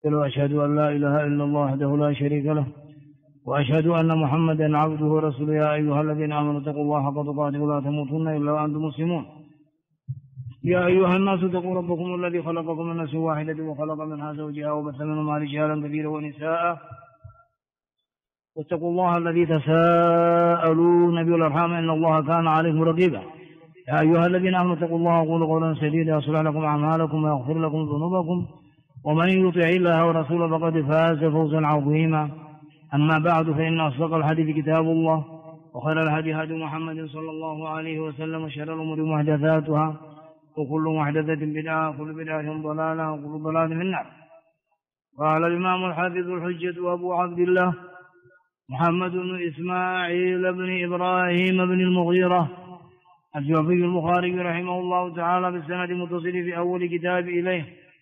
وأشهد أن لا إله إلا الله وحده لا شريك له وأشهد أن محمدا عبده ورسوله. يا أيها الذين آمنوا اتقوا الله حق تقاته ولا تموتن إلا وأنتم مسلمون. يا أيها الناس اتقوا ربكم الذي خلقكم من نفس واحدة وخلق منها زوجها وبث منهما رجالا كثيرا ونساء واتقوا الله الذي تساءلون به والأرحام إن الله كان عليكم رقيبا. يا أيها الذين آمنوا اتقوا الله وقولوا قولا سديدا يصلح لكم أعمالكم ويغفر لكم ذنوبكم ومن يطع الله ورسوله فقد فاز فوزا عظيما. أما بعد فإن أصدق الحديث كتاب الله وخير الهدي هدي محمد صلى الله عليه وسلم وشر الأمور محدثاتها وكل محدثة بدعة وكل بدعة ضلالة وكل ضلالة في النار. قال الإمام الحافظ الحجة أبو عبد الله محمد بن إسماعيل بن إبراهيم بن المغيرة الجعفي البخاري رحمه الله تعالى بالسند المتصل في أول كتاب إليه.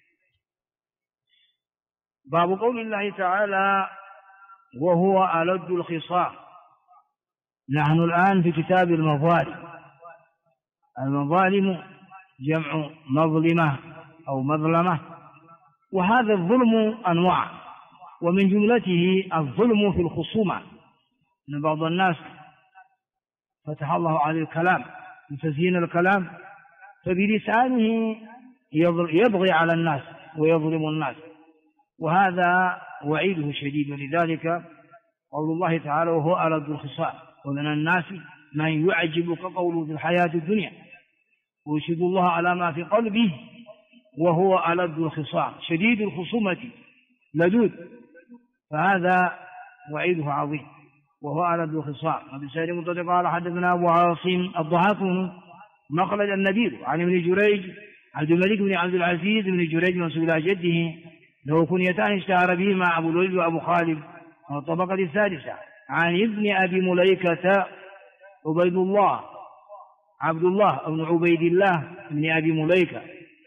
باب قول الله تعالى وهو ألد الخصام. نحن الآن في كتاب المظالم. المظالم جمع مظلمة أو مظلمة، وهذا الظلم أنواع، ومن جملته الظلم في الخصومة، أن بعض الناس فتح الله عليه الكلام بتزيين الكلام فبلسانه يبغي على الناس ويظلم الناس، وهذا وعيده شديد. ولذلك قول الله تعالى وهو ألد الخصام، ومن الناس من يعجبك قوله في الحياة الدنيا ويشهد الله على ما في قلبه وهو ألد الخصام شديد الخصومة لدود، فهذا وعيده عظيم. وهو ألد الخصام. وبسائر مطلق قال حدثنا أبو عاصم الضحاك مخلد النبيل عن ابن جريج عبد الملك بن عبد العزيز بن جريج منسوب إلى جده له كنيتان اشتهر بهما أبو الوليد وأبو خالد من الطبقة السادسة عن ابن أبي مليكة عبيد الله عبد الله بن عبيد الله بن أبي مليكة،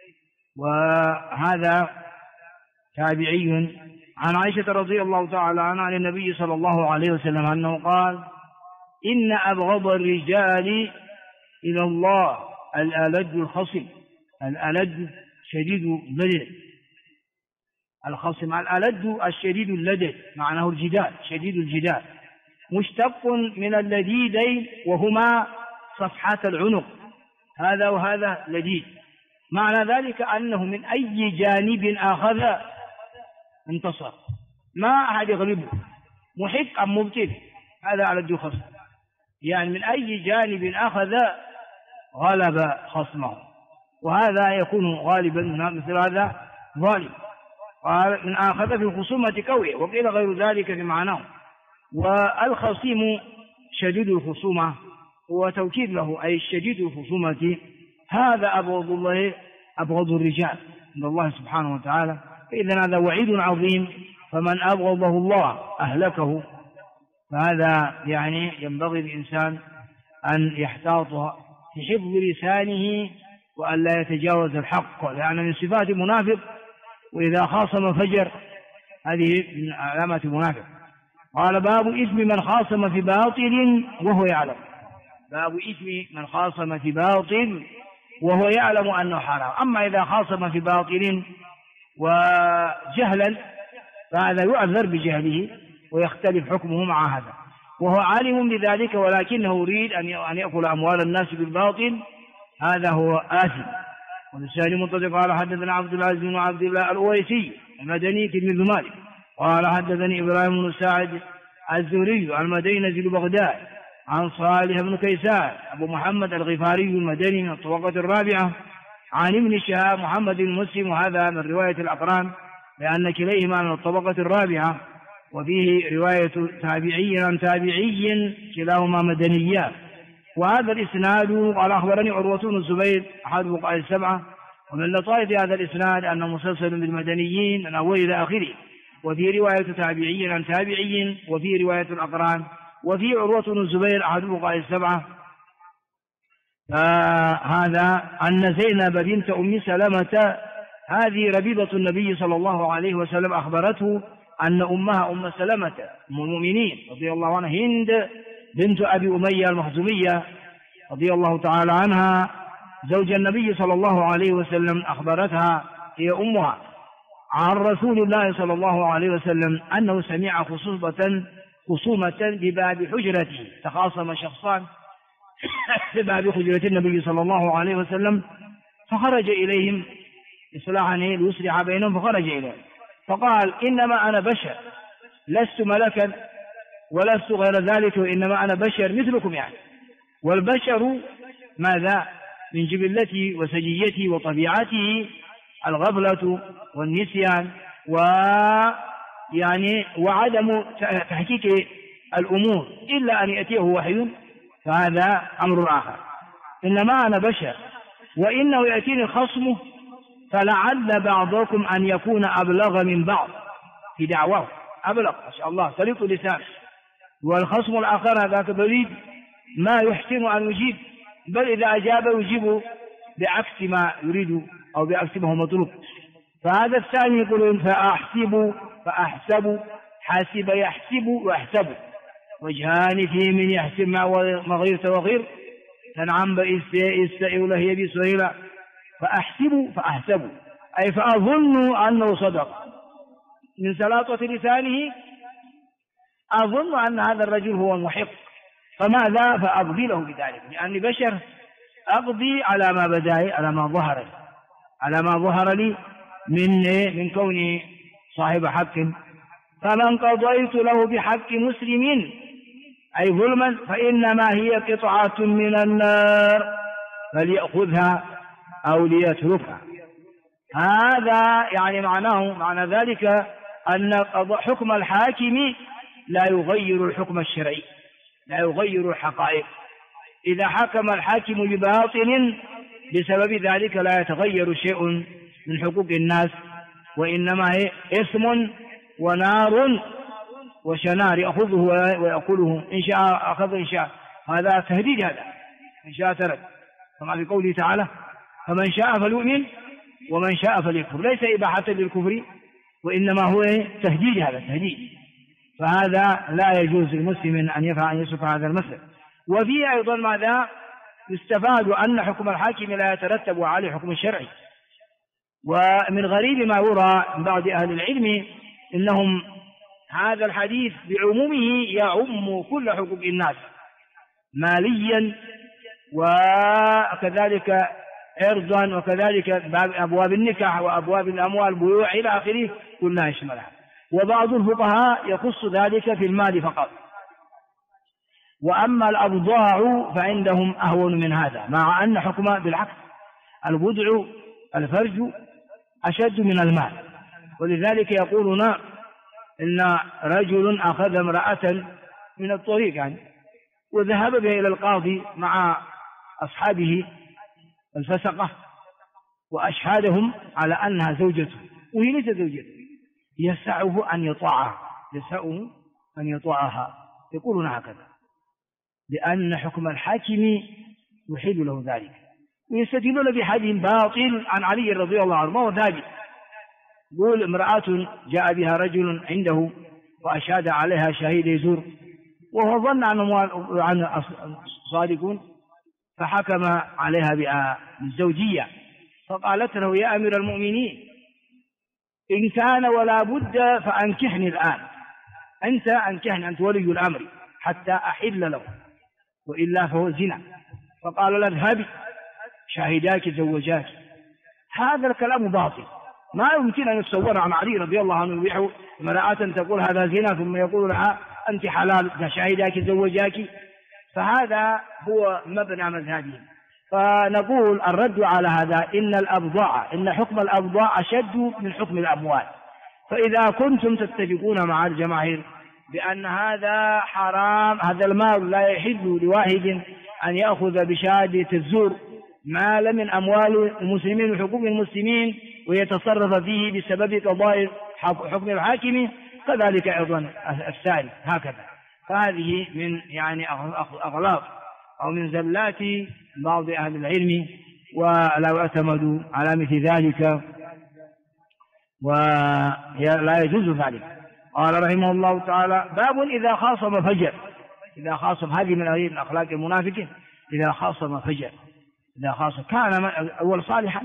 وهذا تابعي عن عائشة رضي الله تعالى عنها عن النبي صلى الله عليه وسلم أنه قال إن أبغض الرجال إلى الله الألد الخصم. الألد شديد اللدد، الخصم الألد الشديد اللدد معناه الجدال، شديد الجدال، مشتق من اللديدين وهما صفحات العنق، هذا وهذا لديد، معنى ذلك أنه من أي جانب أخذ انتصر، ما أحد يغلبه، محق أم مبتل، هذا ألد الخصم، يعني من أي جانب أخذ غلب خصمه، وهذا يكون غالبا مثل هذا ظالم. قال من أخذ في الخصومة قوي، وقيل غير ذلك في معناه. والخصيم شديد الخصومة وتوكيد له أي شديد الخصومة، هذا أبغض الله أبغض الرجال عند الله سبحانه وتعالى. فإذا هذا وعيد عظيم، فمن أبغضه الله أهلكه. فهذا يعني ينبغي الإنسان أن يحتاط في حفظ لسانه وأن لا يتجاوز الحق، لأن من صفات المنافق وإذا خاصم فجر، هذه من علامات المنافق. قال باب إثم من خاصم في باطل وهو يعلم. باب إثم من خاصم في باطل وهو يعلم أنه حرام. أما إذا خاصم في باطل وجهلا فهذا يعذر بجهله ويختلف حكمه مع هذا، وهو عالم بذلك ولكنه يريد أن يأكل أموال الناس بالباطل، هذا هو آثم. والثاني منطلق قال حدثنا عبد العزيز بن عبد الله الأويسي المدني تلميذ مالك قال حدثني إبراهيم بن سعد الزهري المدني نزل بغداد عن صالح بن كيسان أبو محمد الغفاري المدني من الطبقة الرابعة عن ابن شهاب محمد بن مسلم، وهذا من رواية الأقران لأن كليهما من الطبقة الرابعة، وفيه رواية تابعي عن تابعي كلاهما مدنيان. وهذا الإسناد قال أخبرني عروة بن الزبير أحد فقهاء السبعة. ومن لطائف هذا الإسناد أنه مسلسل بالمدنيين من أول إلى آخره، وفي رواية تابعي عن تابعي، وفي رواية الأقران، وفي عروة بن الزبير أحد فقهاء السبعة. هذا أن زينب بنت أم سلمة هذه ربيبة النبي صلى الله عليه وسلم أخبرته أن أمها أم سلمة أم المؤمنين رضي الله عنها هند بنت أبي أمية المخزومية رضي الله تعالى عنها زوج النبي صلى الله عليه وسلم أخبرتها هي أمها عن رسول الله صلى الله عليه وسلم أنه سمع خصومة بباب حجرته، تخاصم شخصان بباب حجرة النبي صلى الله عليه وسلم، فخرج إليهم إصلاحا ليصلح بينهم، فخرج إليهم فقال: إنما أنا بشر، لست ملكا ولست غير ذلك، وإنما أنا بشر مثلكم يعني. والبشر ماذا؟ من جبلته وسجيته وطبيعته الغفلة والنسيان وعدم تحقيق الأمور إلا أن يأتيه وحي، فهذا أمر آخر. إنما أنا بشر وإنه يأتيني خصمه، فلعل بعضكم أن يكون أبلغ من بعض في دعواه، أبلغ ما شاء الله سليط لسان، والخصم الآخر هذاك بريد ما يحسن أن يجيب، بل إذا أجاب يجيب بعكس ما يريد أو بعكس ما هو مطلوب. فهذا الثاني يقولون: فأحسب، حاسب يحسب وأحسب، وجهان فيه من يحسب ما غيرت وغير، تنعم بإستئ له يبي سهيلا. فأحسب أي فأظن أنه صدق، من سلاطة لسانه أظن أن هذا الرجل هو المحق، فماذا؟ فأقضي له بذلك، لأني بشر أقضي على ما بدأ، على ما ظهر لي من كوني صاحب حق. فمن قضيت له بحق مسلم أي ظلما فإنما هي قطعة من النار فليأخذها أو ليتركها. هذا يعني معنى ذلك أن حكم الحاكم لا يغير الحكم الشرعي، لا يغير الحقائق. إذا حكم الحاكم بباطل بسبب ذلك لا يتغير شيء من حقوق الناس، وإنما هي إثم ونار وشنار يأخذه ويأكله، إن شاء أخذ إن شاء. هذا تهديد، هذا إن شاء ترك، كما في قوله تعالى: فمن شاء فليؤمن ومن شاء فليكفر. ليس إباحة للكفر، وإنما هو تهديد، هذا تهديد. فهذا لا يجوز للمسلم أن يسلك هذا المسلك. وفيه أيضا ماذا يستفاد؟ أن حكم الحاكم لا يترتب عليه حكم الشرعي. ومن غريب ما يرى من بعض أهل العلم إنهم هذا الحديث بعمومه يعم كل حقوق الناس ماليا وكذلك عرضا، وكذلك أبواب النكاح وأبواب الأموال بيوع إلى آخره كلها يشملها. وبعض الفقهاء يخص ذلك في المال فقط. وأما الأبضاع فعندهم أهون من هذا، مع أن حكمه بالعكس، البضع الفرج أشد من المال. ولذلك يقولون إن رجل أخذ امرأة من الطريق يعني وذهب بها إلى القاضي مع أصحابه الفسقة وأشهدهم على أنها زوجته، وهي ليست زوجته، يسعه أن يطاعها. يقولون هكذا لأن حكم الحاكم يحيل له ذلك. ويستدلون بحديث باطل عن علي رضي الله عنه، ما هو ثابت. يقول: امرأة جاء بها رجل عنده وأشهد عليها شهيد يزور، وهو ظن عن صادقون، فحكم عليها بالزوجية. فقالت له: يا أمير المؤمنين، إن كان ولا بد فأنكحني الآن، أنت ولي الأمر حتى أحل له، وإلا فهو زنا. فقال: لا اذهبي، شاهداك زوجاك. هذا الكلام باطل، ما يمكن أن يتصور عن علي رضي الله عنه يبيح امرأة تقول هذا زنا ثم يقول لها أنت حلال، شاهداك زوجاك. فهذا هو مبنى مذهبهم. فنقول الرد على هذا إن حكم الأبضاع أشد من حكم الأموال. فإذا كنتم تتفقون مع الجماهير بأن هذا حرام، هذا المال لا يحل لواحد أن يأخذ بشهادة الزور مال من أموال المسلمين وحقوق المسلمين ويتصرف فيه بسبب قضاء حكم الحاكم، كذلك أيضا الثاني هكذا. فهذه من أغلاط أو من زلات بعض أهل العلم، ولا يعتمد على مثل ذلك، ولا يجوز ذلك. قال رحمه الله تعالى: باب إذا خاصم فجر. إذا خاصم، هذه من أخلاق المنافقين، إذا خاصم فجر. إذا خاصم كان أول صالحا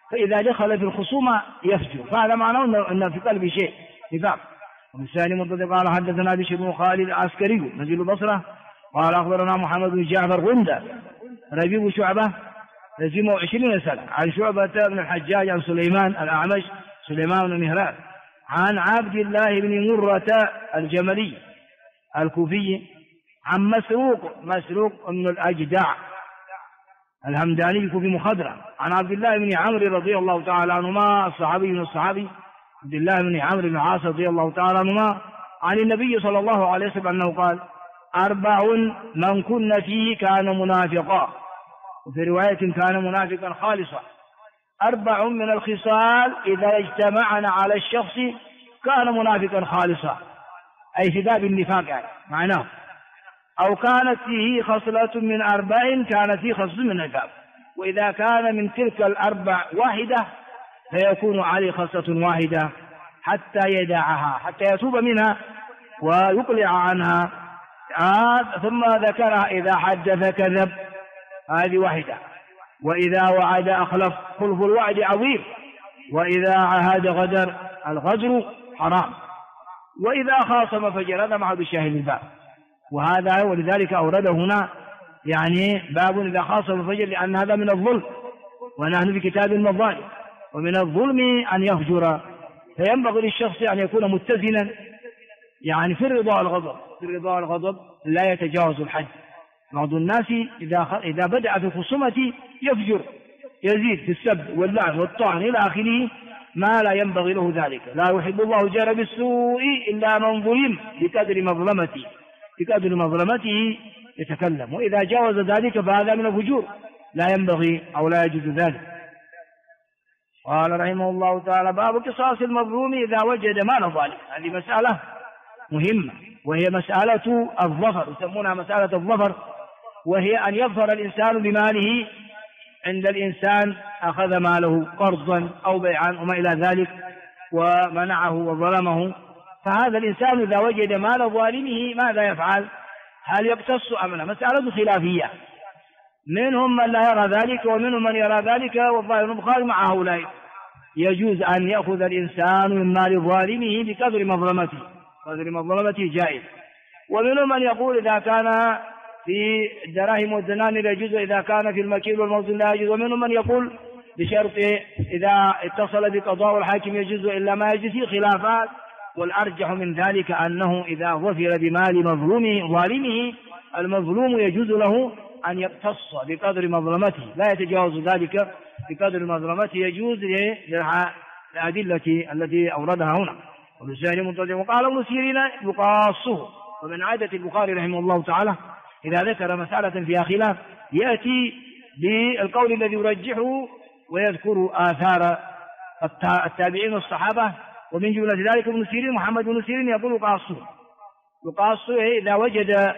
فإذا دخل في الخصومة يفجر، فهذا معناه أن في قلبه شيء نفاق. وبالثاني منطق قال حدثنا بشر بن خالد العسكري نزيل البصرة قال أخبرنا محمد بن جعفر غندة ربيب شعبة لزمه 20 سنة عن شعبة بن الحجاج عن سليمان الأعمش سليمان بن مهران عن عبد الله بن مرة الجملي الكوفي عن مسروق بن الأجدع الهمداني الكوفي مخضرم عن عبد الله بن عمرو رضي الله تعالى عنهما الصحابي من الصحابي عبد الله بن عمرو بن العاص رضي الله تعالى عنهما عن النبي صلى الله عليه وسلم أنه قال 4 من كن فيه كان منافقا، وفي رواية كان منافقا خالصا. 4 من الخصال إذا اجتمعنا على الشخص كان منافقا خالصا، أي في باب النفاق يعني معناه، أو كانت فيه خصلة من 4 كانت فيه خصلة من النفاق، وإذا كان من تلك 4 واحدة فيكون عليه خصلة واحدة حتى يدعها حتى يتوب منها ويقلع عنها. ثم ذكرها إذا حدث كذب، هذه واحدة، وإذا وعد أخلف، خلف الوعد عظيم، وإذا عهد غدر، الغدر حرام، وإذا خاصم فجر، هذا معه بالشاهد الباب. وهذا ولذلك أورده هنا يعني باب إذا خاصم فجر، لأن هذا من الظلم، ونحن في كتاب المظالم، ومن الظلم أن يفجر، فينبغي للشخص أن يكون متزنا يعني في الرضا والغضب، في الرضا والغضب لا يتجاوز الحد. بعض الناس إذا بدأ في الخصومة يفجر، يزيد في السب واللعن والطعن إلى آخره ما لا ينبغي له ذلك. لا يحب الله الجار بالسوء إلا من ظلم، بقدر مظلمته يتكلم، وإذا جاوز ذلك فهذا من الفجور، لا ينبغي أو لا يجوز ذلك. قال رحمه الله تعالى باب قصاص المظلوم إذا وجد مال ظالم. هذه مسألة مهمة، وهي مسألة الظفر، يسمونها مسألة الظفر، وهي أن يظفر الإنسان بماله عند الإنسان أخذ ماله قرضا أو بيعا وما إلى ذلك ومنعه وظلمه. فهذا الإنسان إذا وجد مال ظالمه ماذا يفعل؟ هل يقتص أم لا؟ مسألة خلافية، منهم من لا يرى ذلك ومنهم من يرى ذلك، والظاهر البخاري مع هؤلاء يجوز أن يأخذ الإنسان من مال ظالمه بقدر مظلمته، قدر مظلمته جائز. ومنهم من يقول إذا كان في الدراهم والدنانير يجوز، إذا كان في المكيل والموزن لا يجوز. ومنهم من يقول بشرط إذا اتصل بقضاء الحاكم يجوز، إلا ما يجوز فيه خلافات. والأرجح من ذلك أنه إذا ظفر بمال مظلومه ظالمه المظلوم يجوز له أن يقتص بقدر مظلمته، لا يتجاوز ذلك بقدر مظلمته، يجوز للأدلة التي أوردها هنا. وبالسهل منتظر. وقال ابن سيرين يقاصه. ومن عادة البخاري رحمه الله تعالى إذا ذكر مسألة فيها خلاف يأتي بالقول الذي يرجحه ويذكر آثار التابعين والصحابة، ومن جملة ذلك ابن سيرين محمد بن سيرين يقول يقاصه إذا وجد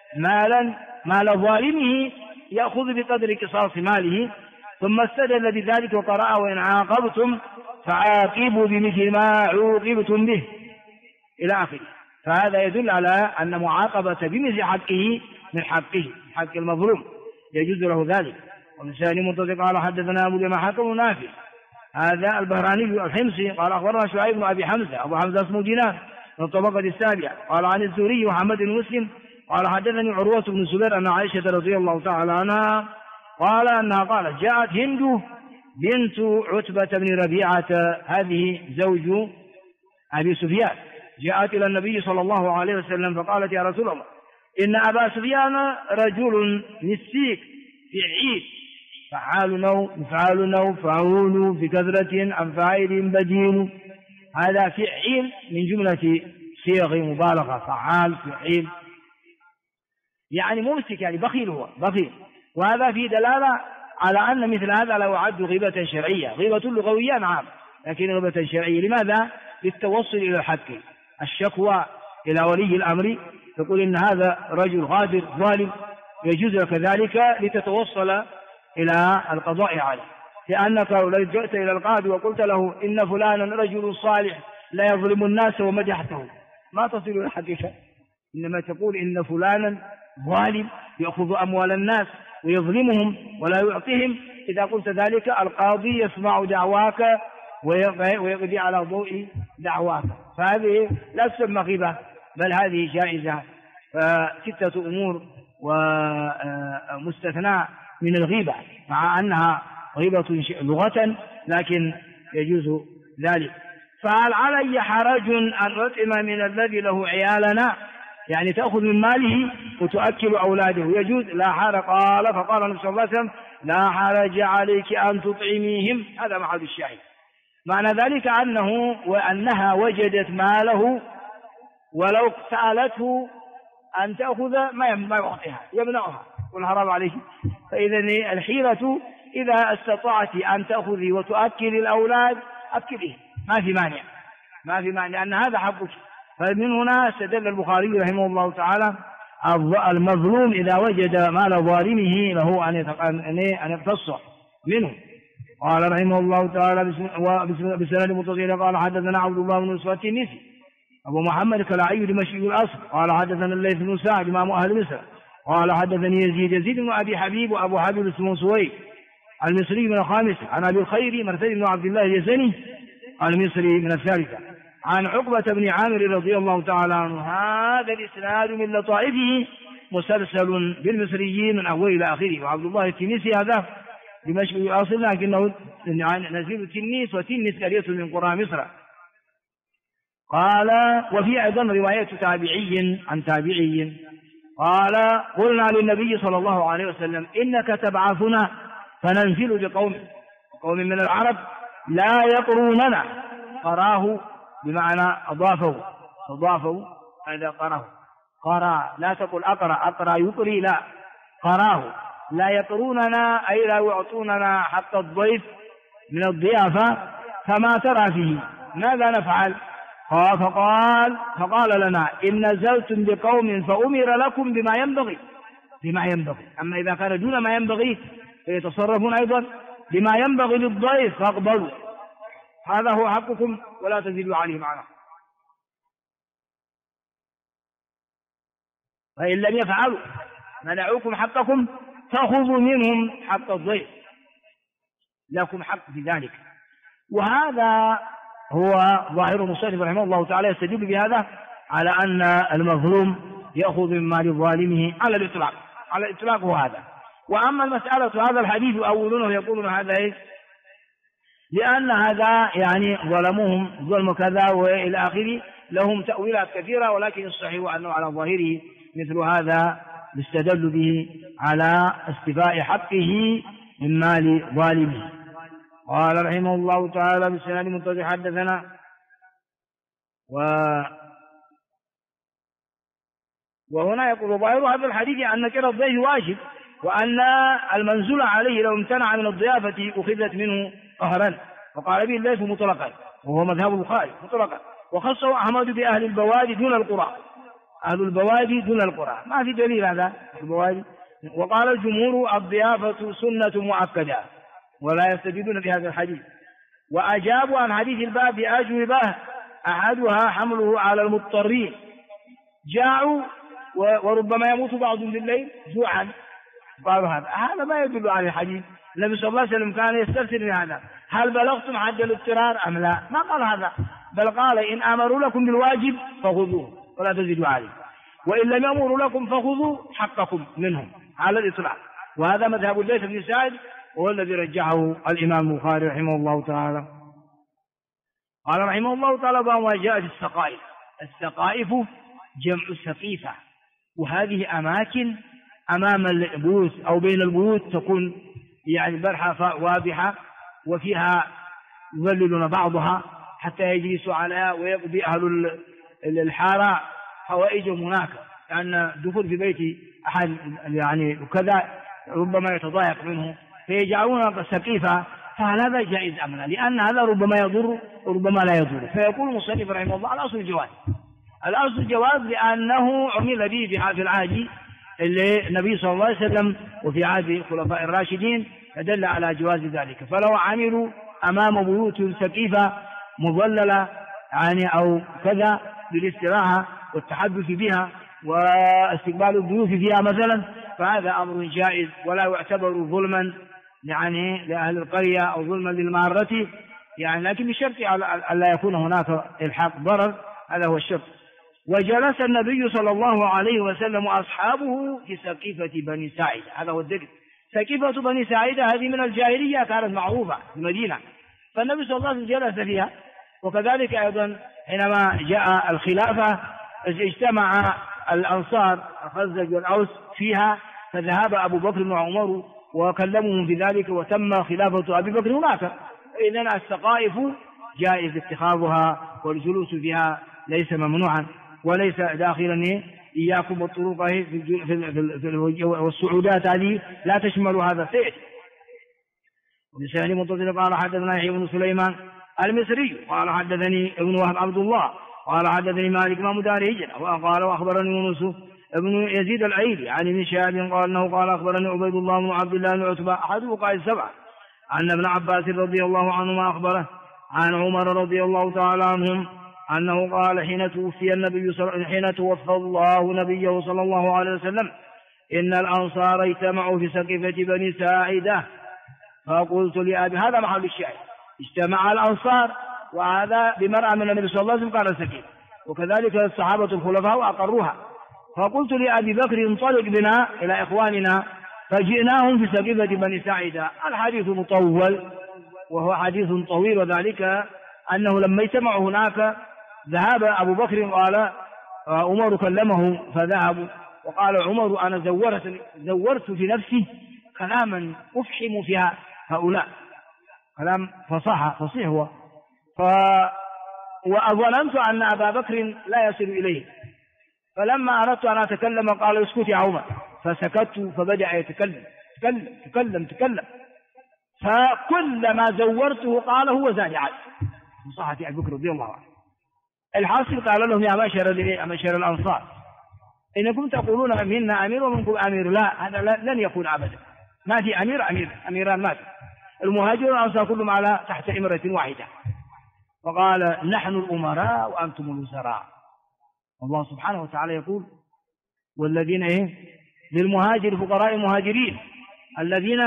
مال ظالمه يأخذ بقدر قصاص ماله، ثم استدل بذلك وقرأ وإن عاقبتم فعاقبوا بمثل ما عوقبتم به إلى آخره. فهذا يدل على أن معاقبة بمثل حقه من حق المظلوم يجوز له ذلك. ومن ثاني منطق قال حدثنا أبو جماعة حكم نافع هذا البهراني الحمصي قال أخبرنا شعيب بن أبي حمزة، أبو حمزة اسمه دينار من الطبقة السابعة، قال عن الزهري محمد بن مسلم قال حدثني عروة بن الزبير أن عائشة رضي الله تعالى عنها قال أنها قالت جاءت هند بنت عتبة بن ربيعة هذه زوج أبي سفيان، جاءت إلى النبي صلى الله عليه وسلم فقالت يا رسول الله إن أبا سفيان رجل مسيك فعيل، فعال نو فعول بكثرة عن فاعل بديل، هذا فعيل من جملة صيغ مبالغة، فعال فعيل يعني ممسك، يعني بخيل، هو بخيل. وهذا فيه دلالة على أن مثل هذا لو يعد غيبة شرعية، غيبة لغوية نعم لكن غيبة شرعية. لماذا؟ للتوصل إلى الحق، الشكوى إلى ولي الأمر تقول إن هذا رجل غادر ظالم، يجوز لك ذلك لتتوصل إلى القضاء عليه. لأنك لو جئت إلى القاضي وقلت له إن فلانا رجل صالح لا يظلم الناس ومدحته ما تصل إلى الحقيقة، إنما تقول إن فلانا ظالم يأخذ أموال الناس ويظلمهم ولا يعطيهم، إذا قلت ذلك القاضي يسمع دعواك ويقضي على ضوء دعواك، فهذه لا تسمى غيبة بل هذه جائزة. فستة أمور ومستثنى من الغيبة مع أنها غيبة لغة لكن يجوز ذلك. فهل علي حرج أن أطعم من الذي له عيالنا، يعني تأخذ من ماله وتؤكل أولاده، يجوز؟ لا حرج. فقال النبي صلى الله عليه وسلم لا حرج عليك أن تطعميهم، هذا محل الشاهد. معنى ذلك أنها وجدت ماله ولو سألته أن تأخذ ما يعطيها، يمنعها والحرام عليه. فإذا الحيلة إذا استطعت أن تأخذي وتؤكل الأولاد أكله، ما في مانع لأن هذا حقك. فمن هنا استدل البخاري رحمه الله تعالى المظلوم إذا وجد مال ظالمه له أن يقتص منه. قال رحمه الله تعالى بسند متصل قال حدثنا عبد الله بن يوسف التنيسي أبو محمد كلاعي دمشقي الأصل قال حدثنا الليث بن سعد إمام أهل مصر قال حدثني يزيد بن أبي حبيب وأبو حبيب اسمه سويد المصري من الخامس عن أبي الخير مرثد بن عبد الله اليزني المصري من الثالثة عن عقبة بن عامر رضي الله تعالى عنه. هذا الإسناد من لطائفه مسلسل بالمصريين من أول إلى آخره. وعبد الله التنيسي هذا دمشقي أصل لكنه نزيل التنيس، وتنيس قرية من قرى مصر. قال وفي أيضا رواية تابعي عن تابعي قال قلنا للنبي صلى الله عليه وسلم إنك تبعثنا فننزل بقوم من العرب لا يقروننا. قراه بمعنى أضافه هذا قرا لا تقل أقرأ يقري، لا قراه لا يقروننا أي لا يعطوننا حتى الضيف من الضيافة، فما ترى فيه ماذا نفعل؟ فقال لنا إن نزلتم بقوم فأمر لكم بما ينبغي. أما إذا كان دون ما ينبغي فيتصرفون أيضا بما ينبغي للضيف فاقبلوا، هذا هو حقكم ولا تزيدوا عليه معنا. فإن لم يفعلوا منعوكم حقكم فخذوا منهم حق الضيف، لكم حق في ذلك. وهذا هو ظاهر المصنف رحمه الله تعالى يستدل بهذا على أن المظلوم يأخذ من مال ظالمه على الإطلاق هو هذا. وأما المسألة هذا الحديث يؤولونه ويقولون هذا إيه؟ لأن هذا يعني ظلموهم ظلم كذا وإلى آخره، لهم تأويلات كثيرة، ولكن الصحيح أنه على ظاهره مثل هذا يستدل به على استيفاء حقه من مال ظالمه. قال رحمه الله تعالى بالسناد المتصل حدثنا وهنا يقول ظاهر هذا الحديث أن كرة الضيف واجب، وأن المنزول عليه لو امتنع من الضيافة أخذت منه قهرا، وقال به الليث مطلقا وهو مذهب البخاري مطلقا، وخصه أحمد بأهل البوادي دون القرى. أهل البوادي دون القرى ما في دليل هذا البوادي. وقال الجمهور الضيافة سنة مؤكدة ولا يستدلون بهذا الحديث. وأجابوا عن حديث الباب بأجوبة أحدها حمله على المضطرين جاعوا وربما يموت بعضهم بالليل جوعا، قالوا هذا ما يدل على الحديث. النبي صلى الله عليه وسلم كان يستفسر من هذا هل بلغتم حد الاضطرار أم لا، ما قال هذا، بل قال إن أمروا لكم بالواجب فخذوه ولا تزيدوا عليه، وإن لم يأمروا لكم فخذوا حقكم منهم على الإطلاق. وهذا مذهب الليث بن سعد وهو الذي رجحه الإمام البخاري رحمه الله تعالى. قال رحمه الله تعالى وما جاء في السقائف. السقائف جمع السقيفة، وهذه أماكن أمام البيوت أو بين البيوت تكون يعني برحة واضحة وفيها يظللون بعضها حتى يجلسوا عليها ويقضي أهل الحارة حوائجهم هناك، لأن الدخول في بيت أحد يعني وكذا ربما يتضايق منه فيجعلون سقيفة. فهل هذا جائز أم لا؟ لأن هذا ربما يضر وربما لا يضر. فيقول المصنف رحمه الله الأصل الجواز، الأصل الجواز لأنه عمل به في العهد النبي صلى الله عليه وسلم وفي عهد الخلفاء الراشدين فدل على جواز ذلك. فلو عملوا أمام بيوت سقيفة مظللة يعني أو كذا للاستراحة والتحدث بها واستقبال الضيوف فيها مثلا، فهذا أمر جائز ولا يعتبر ظلما يعني لأهل القرية أو ظلما للمارة يعني، لكن بشرط ألا يكون هناك إلحاق ضرر، هذا هو الشرط. وجلس النبي صلى الله عليه وسلم وأصحابه في سقيفة بني ساعدة، هذا هو الذكر. سقيفة بني ساعدة هذه من الجاهلية كانت معروفة في المدينة، فالنبي صلى الله عليه وسلم جلس فيها. وكذلك أيضا حينما جاء الخلافة اجتمع الأنصار الخزرج والأوس فيها، فذهب أبو بكر وعمر وكلمهم بذلك وتم خلافة أبي بكر هناك. إذن السقائف جائز اتخاذها والجلوس فيها ليس ممنوعا وليس داخلا إياكم والطرق والصعودات هذه لا تشمل هذا السيد. ولساني متصل قال حدثنا يحيى بن سليمان المصري قال حدثني ابن وهب عبد الله قال حدثني مالك إمام دار هجرة وقال وأخبرني يونس ابن يزيد الأيلي عن ابن شهاب قال أنه قال أخبرني عبيد الله بن عبد الله بن عتبة أحد فقهاء السبعة أن ابن عباس رضي الله عنهما أخبره عن عمر رضي الله تعالى عنهم أنه قال حين توفى الله نبيه صلى الله عليه وسلم إن الأنصار اجتمعوا في سقيفة بني ساعدة فقلت لأبي، هذا محل الشاهد، اجتمع الأنصار وهذا بمرأة من النبي صلى الله عليه وسلم قال سكين، وكذلك الصحابة الخلفاء أقروها. فقلت لأبي بكر انطلق بنا إلى إخواننا فجئناهم في سقيفة بني ساعدة. الحديث مطول وهو حديث طويل، وذلك أنه لما اجتمعوا هناك ذهب أبو بكر قال عمر كلمه فذهبوا، وقال عمر أنا زورت في نفسي كلاما أفحم فيها هؤلاء، كلام فصيح هو، وظننت أن أبا بكر لا يصل إليه، فلما أردت أن أتكلم قال اسكت يا عمر، فسكت فبدأ يتكلم تكلم فكلما زورته قال هو زاد عاد من صحة أبي بكر رضي الله عنه. الحاصل قال لهم يا معشر الأنصار إنكم تقولون منا أمير ومنكم أمير، لا هذا لن يكون أبدا، ما في أميران ما في، المهاجرون والأنصار كلهم على تحت إمرة واحدة. فقال نحن الأمراء وأنتم الوزراء. الله سبحانه وتعالى يقول والذين للمهاجر فقراء المهاجرين الذين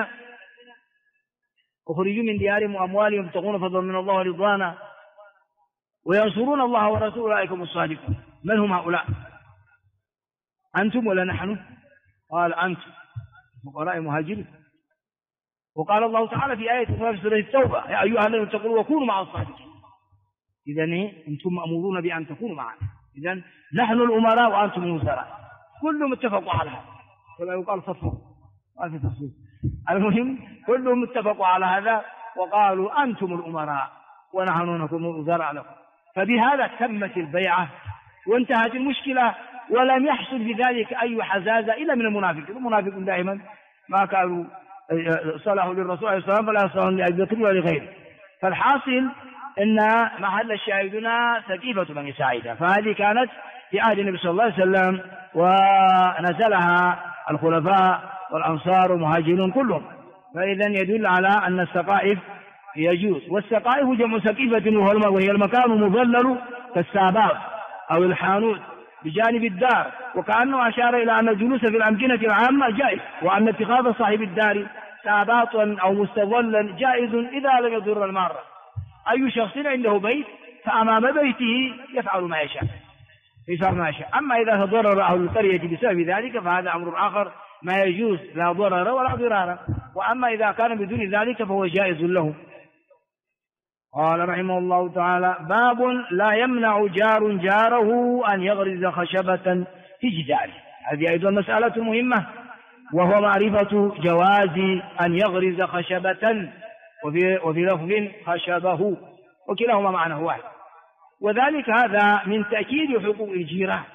أخرجوا من ديارهم وأموالهم يبتغون فضلا من الله ورضوانا وينصرون الله ورسوله أولئك هم الصادقون. من هم هؤلاء؟ أنتم ولا نحن؟ قال أنتم فقراء المهاجرين. وقال الله تعالى في آية في سورة التوبة يا أيها الذين اتقوا وكونوا مع الصادقين. إذن أنتم مأمورون بأن تكونوا معنا، إذن نحن الأمراء وأنتم الوزراء، كلهم اتفقوا على هذا ولا يقال صفوا ما في تفصيل، المهم كلهم اتفقوا على هذا وقالوا أنتم الأمراء ونحن نكون الوزراء لكم. فبهذا تمت البيعة وانتهت المشكلة، ولم يحصل بذلك أي حزازة إلا من المنافقين. المنافقون دائما ما كانوا صلحوا للرسول عليه الصلاة والسلام فلا يصلحون لأبي بكر ولا لغيره. فالحاصل إن محل الشاهدنا سقيفة بني ساعدة، فهذه كانت في عهد النبي صلى الله عليه وسلم ونزلها الخلفاء والأنصار والمهاجرون كلهم، فإذا يدل على أن السقائف يجوز. والسقائف جمع سقيفة وهي المكان المظلل كالسابات أو الحانوت بجانب الدار، وكأنه أشار إلى أن الجلوس في الأمكنة العامة جائز، وأن اتخاذ صاحب الدار ساباطا أو مستظلا جائز إذا لم يضر المارة. أي شخص عنده بيت فأمام بيته يفعل ما يشاء. أما إذا تضرر أهل القرية بسبب ذلك فهذا أمر آخر، ما يجوز لا ضرر ولا ضرار. وأما إذا كان بدون ذلك فهو جائز له. قال رحمه الله تعالى باب لا يمنع جار جاره أن يغرز خشبة في جداره. هذه أيضا مسألة مهمة، وهو معرفة جواز أن يغرز خشبة وفي لفظ خشبه، وكلاهما معنى واحد. وذلك هذا من تأكيد حقوق الجيران،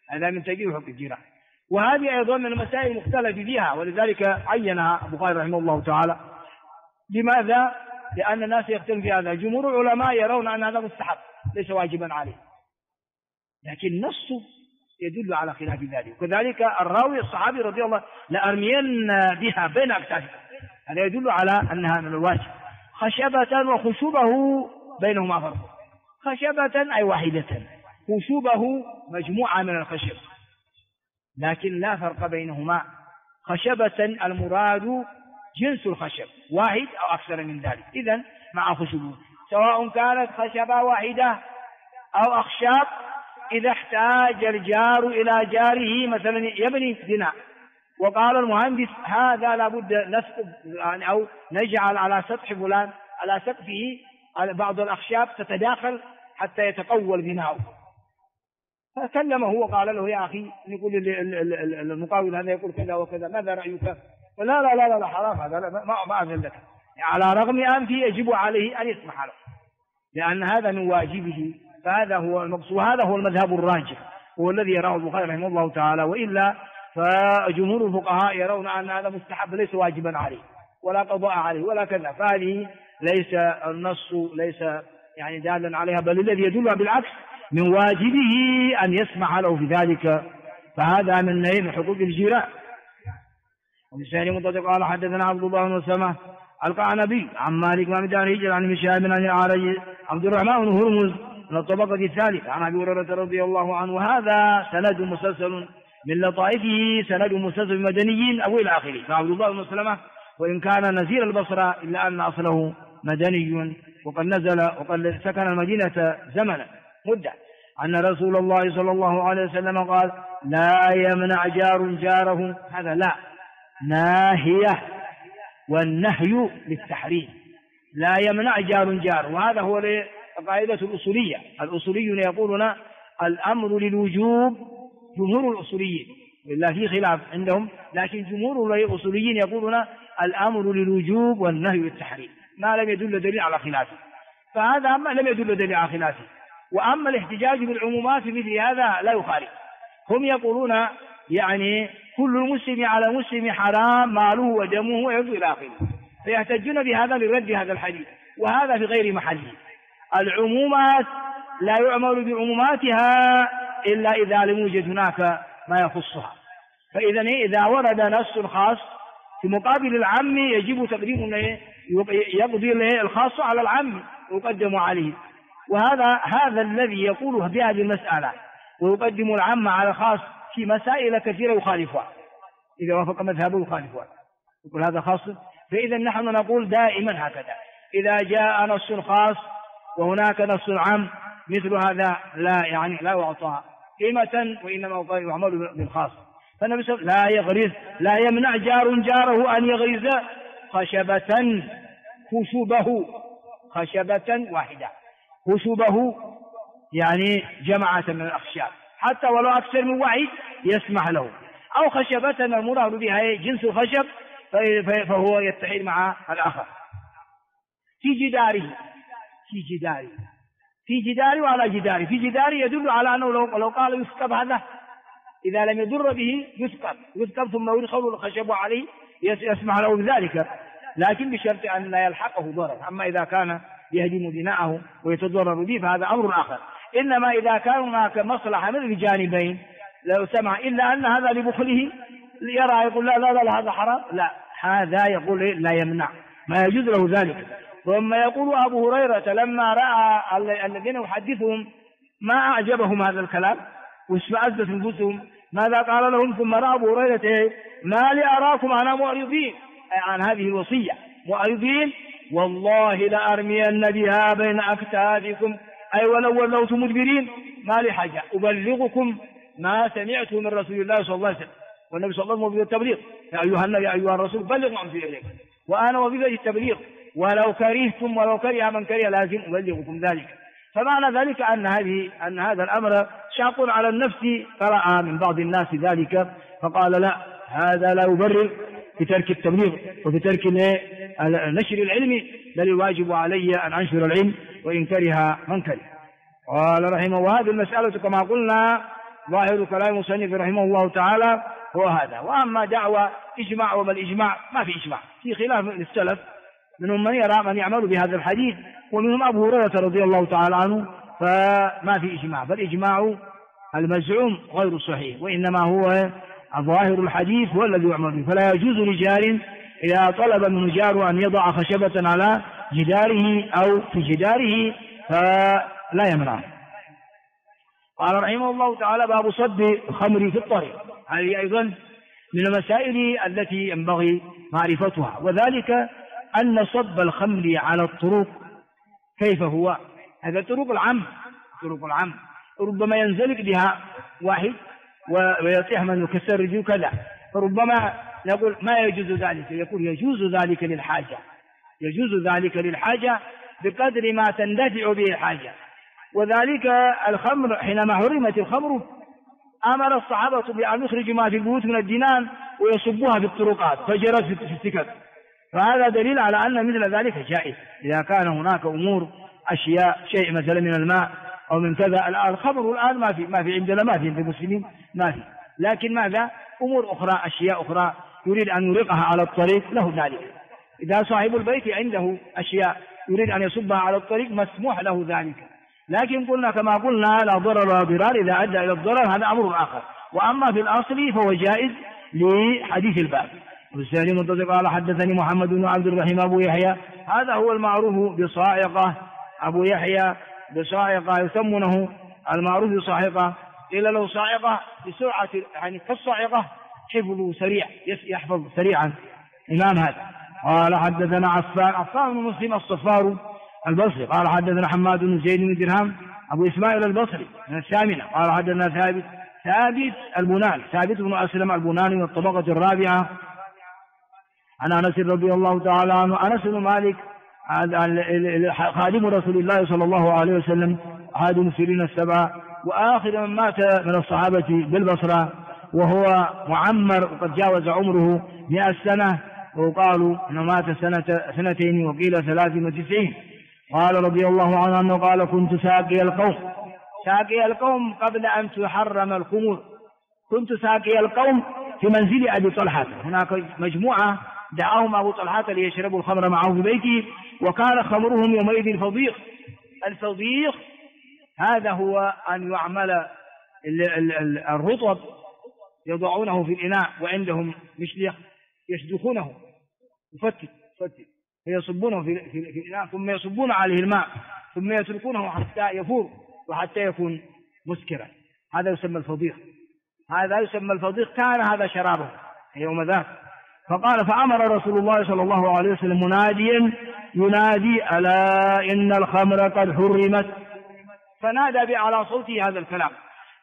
وهذه أيضا من المسائل المختلف فيها، ولذلك عينها البخاري رحمه الله تعالى. لماذا؟ لأن الناس يختلف في هذا. جمهور العلماء يرون أن هذا مستحب ليس واجبا عليه، لكن النص يدل على خلاف ذلك. وكذلك الراوي الصحابي رضي الله لأرمين بها بين أكتافه، هذا يدل على أنها من الواجب. خشبة وخشوبه بينهما فرق، خشبة أي واحدة، خشوبه مجموعة من الخشب، لكن لا فرق بينهما. خشبة المراد جنس الخشب واحد أو أكثر من ذلك، إذن مع خشبه سواء كانت خشبة واحدة أو أخشاب. إذا احتاج الجار إلى جاره مثلا يبني بناء وقال المهندس هذا لابد نسقف أو نجعل على سطح فلان على سقفه بعض الأخشاب تتداخل حتى يتقوى البناء، فكلمه وقال له يا أخي يقول المقاول هذا يقول كذا وكذا ماذا رأيك؟ لا لا لا لا حرام هذا ما أذن لك، على رغم أنفه يجب عليه أن يسمح له لأن هذا من واجبه. فهذا هو المقصود، وهذا هو المذهب الراجح هو الذي يراه البخاري رحمه الله تعالى، وإلا فجمهور الفقهاء يرون أن هذا مستحب ليس واجبا عليه ولا قضاء عليه ولا كذا، فهذه ليس النص ليس يعني دالا عليها، بل الذي يدل بالعكس من واجبه أن يسمح له في ذلك، فهذا من حقوق الجيران. وبالثاني مطلق قال حدثنا عبد الله بن مسلمة القعنبي عن مالك بن دار هجر عن شهاب عن الأعرج عبد الرحمن بن هرمز من الطبقة الثالثة عن أبي هريرة رضي الله عنه، وهذا سند مسلسل من لطائفه سند مسلسل مدني أو إلى آخره. فعبد الله بن مسلمة وإن كان نزيل البصرة إلا أن أصله مدني وقد نزل وقد سكن المدينة زمنا مدة، أن رسول الله صلى الله عليه وسلم قال لا يمنع جار جاره، هذا لا ناهية والنهي للتحريم، لا يمنع جار جار، وهذا هو القاعدة الأصولية. الأصوليون يقولون الأمر للوجوب، جمهور الأصوليين إلا في خلاف عندهم، لكن جمهور الأصوليين يقولون الأمر للوجوب والنهي للتحريم ما لم يدل دليل على خلافه، فهذا أما لم يدل دليل على خلافه. وأما الاحتجاج بالعمومات في مثل هذا لا يخالف، هم يقولون يعني كل المسلم على المسلم حرام ماله ودمه ويرد إلى آخره، فيحتجون بهذا لرد هذا الحديث، وهذا في غير محله. العمومات لا يعمل بعموماتها إلا إذا لم يوجد هناك ما يخصها، فإذا إذا ورد نص خاص في مقابل العام يجب تقديم يقضي الخاص على العام ويقدم عليه، وهذا الذي يقوله بهذه المسألة ويقدم العام على الخاص في مسائل كثيرة يخالفها، إذا وافق مذهبه يخالفها يقول هذا خاص. فإذا نحن نقول دائما هكذا، إذا جاء نص خاص وهناك نص عام مثل هذا لا يعني لا يعطى قيمة وإنما يعمل بالخاص. فالنبي صلى الله عليه وسلم لا يغرز، لا يمنع جار جاره أن يغرز خشبة واحدة، خشبه يعني جماعة من الأخشاب حتى ولو أكثر من واحد يسمح له، أو خشبة المراد بها جنس الخشب فهو يتحد مع الآخر في جداره وعلى جداره. في جداره يدل على أنه لو قال يسكب هذا إذا لم يضر به يسكب ثم يدخل الخشب عليه يسمح له بذلك، لكن بشرط أن لا يلحقه ضرر. أما إذا كان يهدم بناءه ويتضرر به فهذا أمر آخر. إنما إذا كان هناك مصلحة من الجانبين لو سمع، إلا أن هذا لبخله يرى يقول لا لا لا هذا حرام، لا هذا يقول لا يمنع، ما يجوز له ذلك. ثم يقول أبو هريرة لما رأى الذين يحدثهم ما أعجبهم هذا الكلام واشمأزت نفوسهم ماذا قال لهم؟ ثم رأى أبو هريرة ما لي أراكم أنا معرضين عن هذه الوصية، معرضين والله لأرمين بها بين أكتافكم، أي ولو ولوتم مدبرين ما لي حاجة أبلغكم ما سمعته من رسول الله صلى الله عليه وسلم. والنبي صلى الله عليه وسلم التبليغ، يا أيها النبي يا أيها الرسول بلغ ما أنزل إليك، وأنا وظيفتي التبليغ، ولو كرهتم ولو كره من كره لازم أبلغكم ذلك. فمعنى ذلك أن هذا الأمر شاق على النفس، فرأى من بعض الناس ذلك فقال لا هذا لا يبرر في ترك التبليغ وفي ترك نشر العلم، بل الواجب علي أن أنشر العلم وإن كره من كره. قال رحمه وهذه المسألة كما قلنا ظاهر كلام المصنف رحمه الله تعالى هو هذا. وأما دعوى إجماع وما الإجماع ما في إجماع، في خلاف للسلف منهم من يرى من يعمل بهذا الحديث ومنهم أبو هريرة رضي الله تعالى عنه، فما في إجماع، بل إجماع المزعوم غير صحيح، وإنما هو ظاهر الحديث هو الذي يعمل به. فلا يجوز لجار إذا طلب من جار أن يضع خشبة على جداره أو في جداره فلا يمنع. قال رحمه الله تعالى باب صب الخمر في الطريق، هذه أيضا من المسائل التي ينبغي معرفتها. وذلك أن صب الخمر على الطرق كيف هو؟ هذا الطرق العام ربما ينزلق بها واحد ويطيح من يكسر رجله كذا، فربما نقول ما يجوز ذلك، يقول يجوز ذلك للحاجة بقدر ما تندفع به الحاجة. وذلك الخمر حينما حرمت الخمر أمر الصحابة بأن يخرجوا ما في البيوت من الجنان ويصبوها في الطرقات فجرت في السكك، فهذا دليل على أن مثل ذلك جائز إذا كان هناك أمور أشياء شيء مثلا من الماء أو من كذا. الخمر الآن ما في عندنا، ما في عند المسلمين، ما في، لكن ماذا أمور أخرى أشياء أخرى يريد أن يرقها على الطريق له ذلك. إذا صاحب البيت عنده أشياء يريد أن يصبها على الطريق مسموح له ذلك، لكن قلنا كما قلنا لا ضرر ولا ضرار، إذا أدى إلى الضرر هذا أمر آخر. وأما في الأصل فهو جائز لحديث الباب. والثاني منتظر قال حدثني محمد بن عبد الرحيم أبو يحيى، هذا هو المعروف بصاعقة، أبو يحيى بصاعقة يسمونه المعروف بصاعقة، قيل له صاعقة بسرعة يعني كالصاعقة، حفظه سريع يحفظ سريعا إمام هذا. قال حدثنا عفان بن مسلم الصفار البصري قال حدثنا حماد بن زيد بن درهم أبو إسماعيل البصري من الثامنة قال حدثنا ثابت البناني، ثابت بن أسلم البناني من الطبقة الرابعة عن أنس رضي الله تعالى عنه. أنس بن مالك خادم رسول الله صلى الله عليه وسلم، أحد المسيرين السبعة، وآخر من مات من الصحابة بالبصرة، وهو معمر وقد جاوز عمره 100 سنة، وقالوا أنه مات سنتين وقيل 93. قال رضي الله عنه أنه قال كنت ساقي القوم قبل أن تحرم الخمور، كنت ساقي القوم في منزل أبي طلحة، هناك مجموعة دعاهم أبو طلحة ليشربوا الخمر معه في بيته، وكان خمرهم يومئذ الفضيخ هذا هو أن يعمل الرطب يضعونه في الإناء وعندهم مشليخ يشدخونه يفتت فيصبونه في الإناء ثم يصبون عليه الماء ثم يتركونه حتى يفور وحتى يكون مسكرا، هذا يسمى الفضيخ، كان هذا شرابه يوم ذاك. فقال فأمر رسول الله صلى الله عليه وسلم مناديا ينادي ألا إن الخمر قد حرمت، فنادى بأعلى صوته هذا الكلام.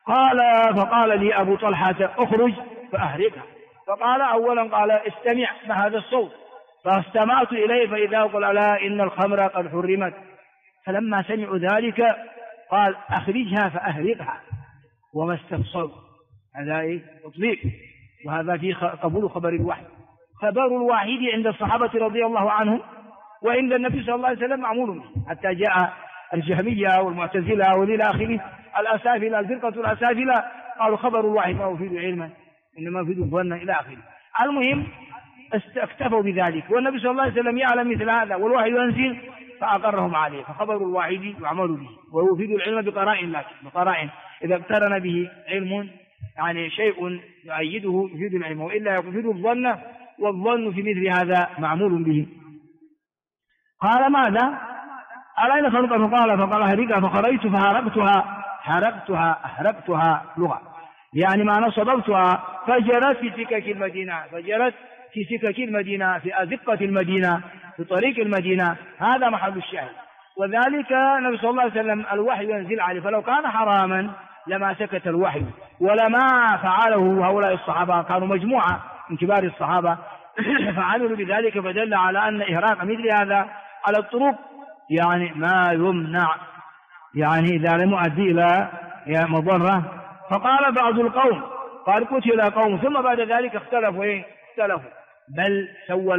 فقال لي أبو طلحة اخرج فأهرقها، فقال أولا قال استمع ما هذا الصوت، فاستمعت إليه فإذا قال ألا إن الخمر قد حرمت، فلما سمعوا ذلك قال أخرجها فأهرقها وما استفصلوا، هذا تطبيق، وهذا فيه قبول خبر الواحد عند الصحابة رضي الله عنهم وعند النبي صلى الله عليه وسلم معمول، حتى جاء الجهمية والمعتزلة والى آخره الأسافلة الفرقة الأسافلة قالوا خبر الواحد ما يفيد علما إنما يفيد الظن إلى آخره. المهم اكتفوا بذلك، والنبي صلى الله عليه وسلم يعلم مثل هذا والوحي ينزل فأقرهم عليه، فخبر الواحد يعمل به ويفيد العلم بقرائن إذا اقترن به علم يعني شيء يؤيده يفيد العلم، وإلا يفيد الظن، والظن في مثل هذا معمول به. قال ماذا؟ أين خلقه؟ فقال هرقها، فخرجت فحرقتها لغة يعني ما نصبتها فجرت في سكك المدينة في أزقة المدينة في طريق المدينة، هذا محل الشاهد. وذلك النبي صلى الله عليه وسلم الوحي ينزل عليه، فلو كان حراما لما سكت الوحي ولما فعله هؤلاء الصحابة، كانوا مجموعة من كبار الصحابة فعملوا بذلك، فدل على أن إهراق مثل هذا على الطرق يعني ما يمنع، يعني إذا لم يؤدي إلى مضرة. فقال بعض القوم قال قتل قوم، ثم بعد ذلك اختلفوا بل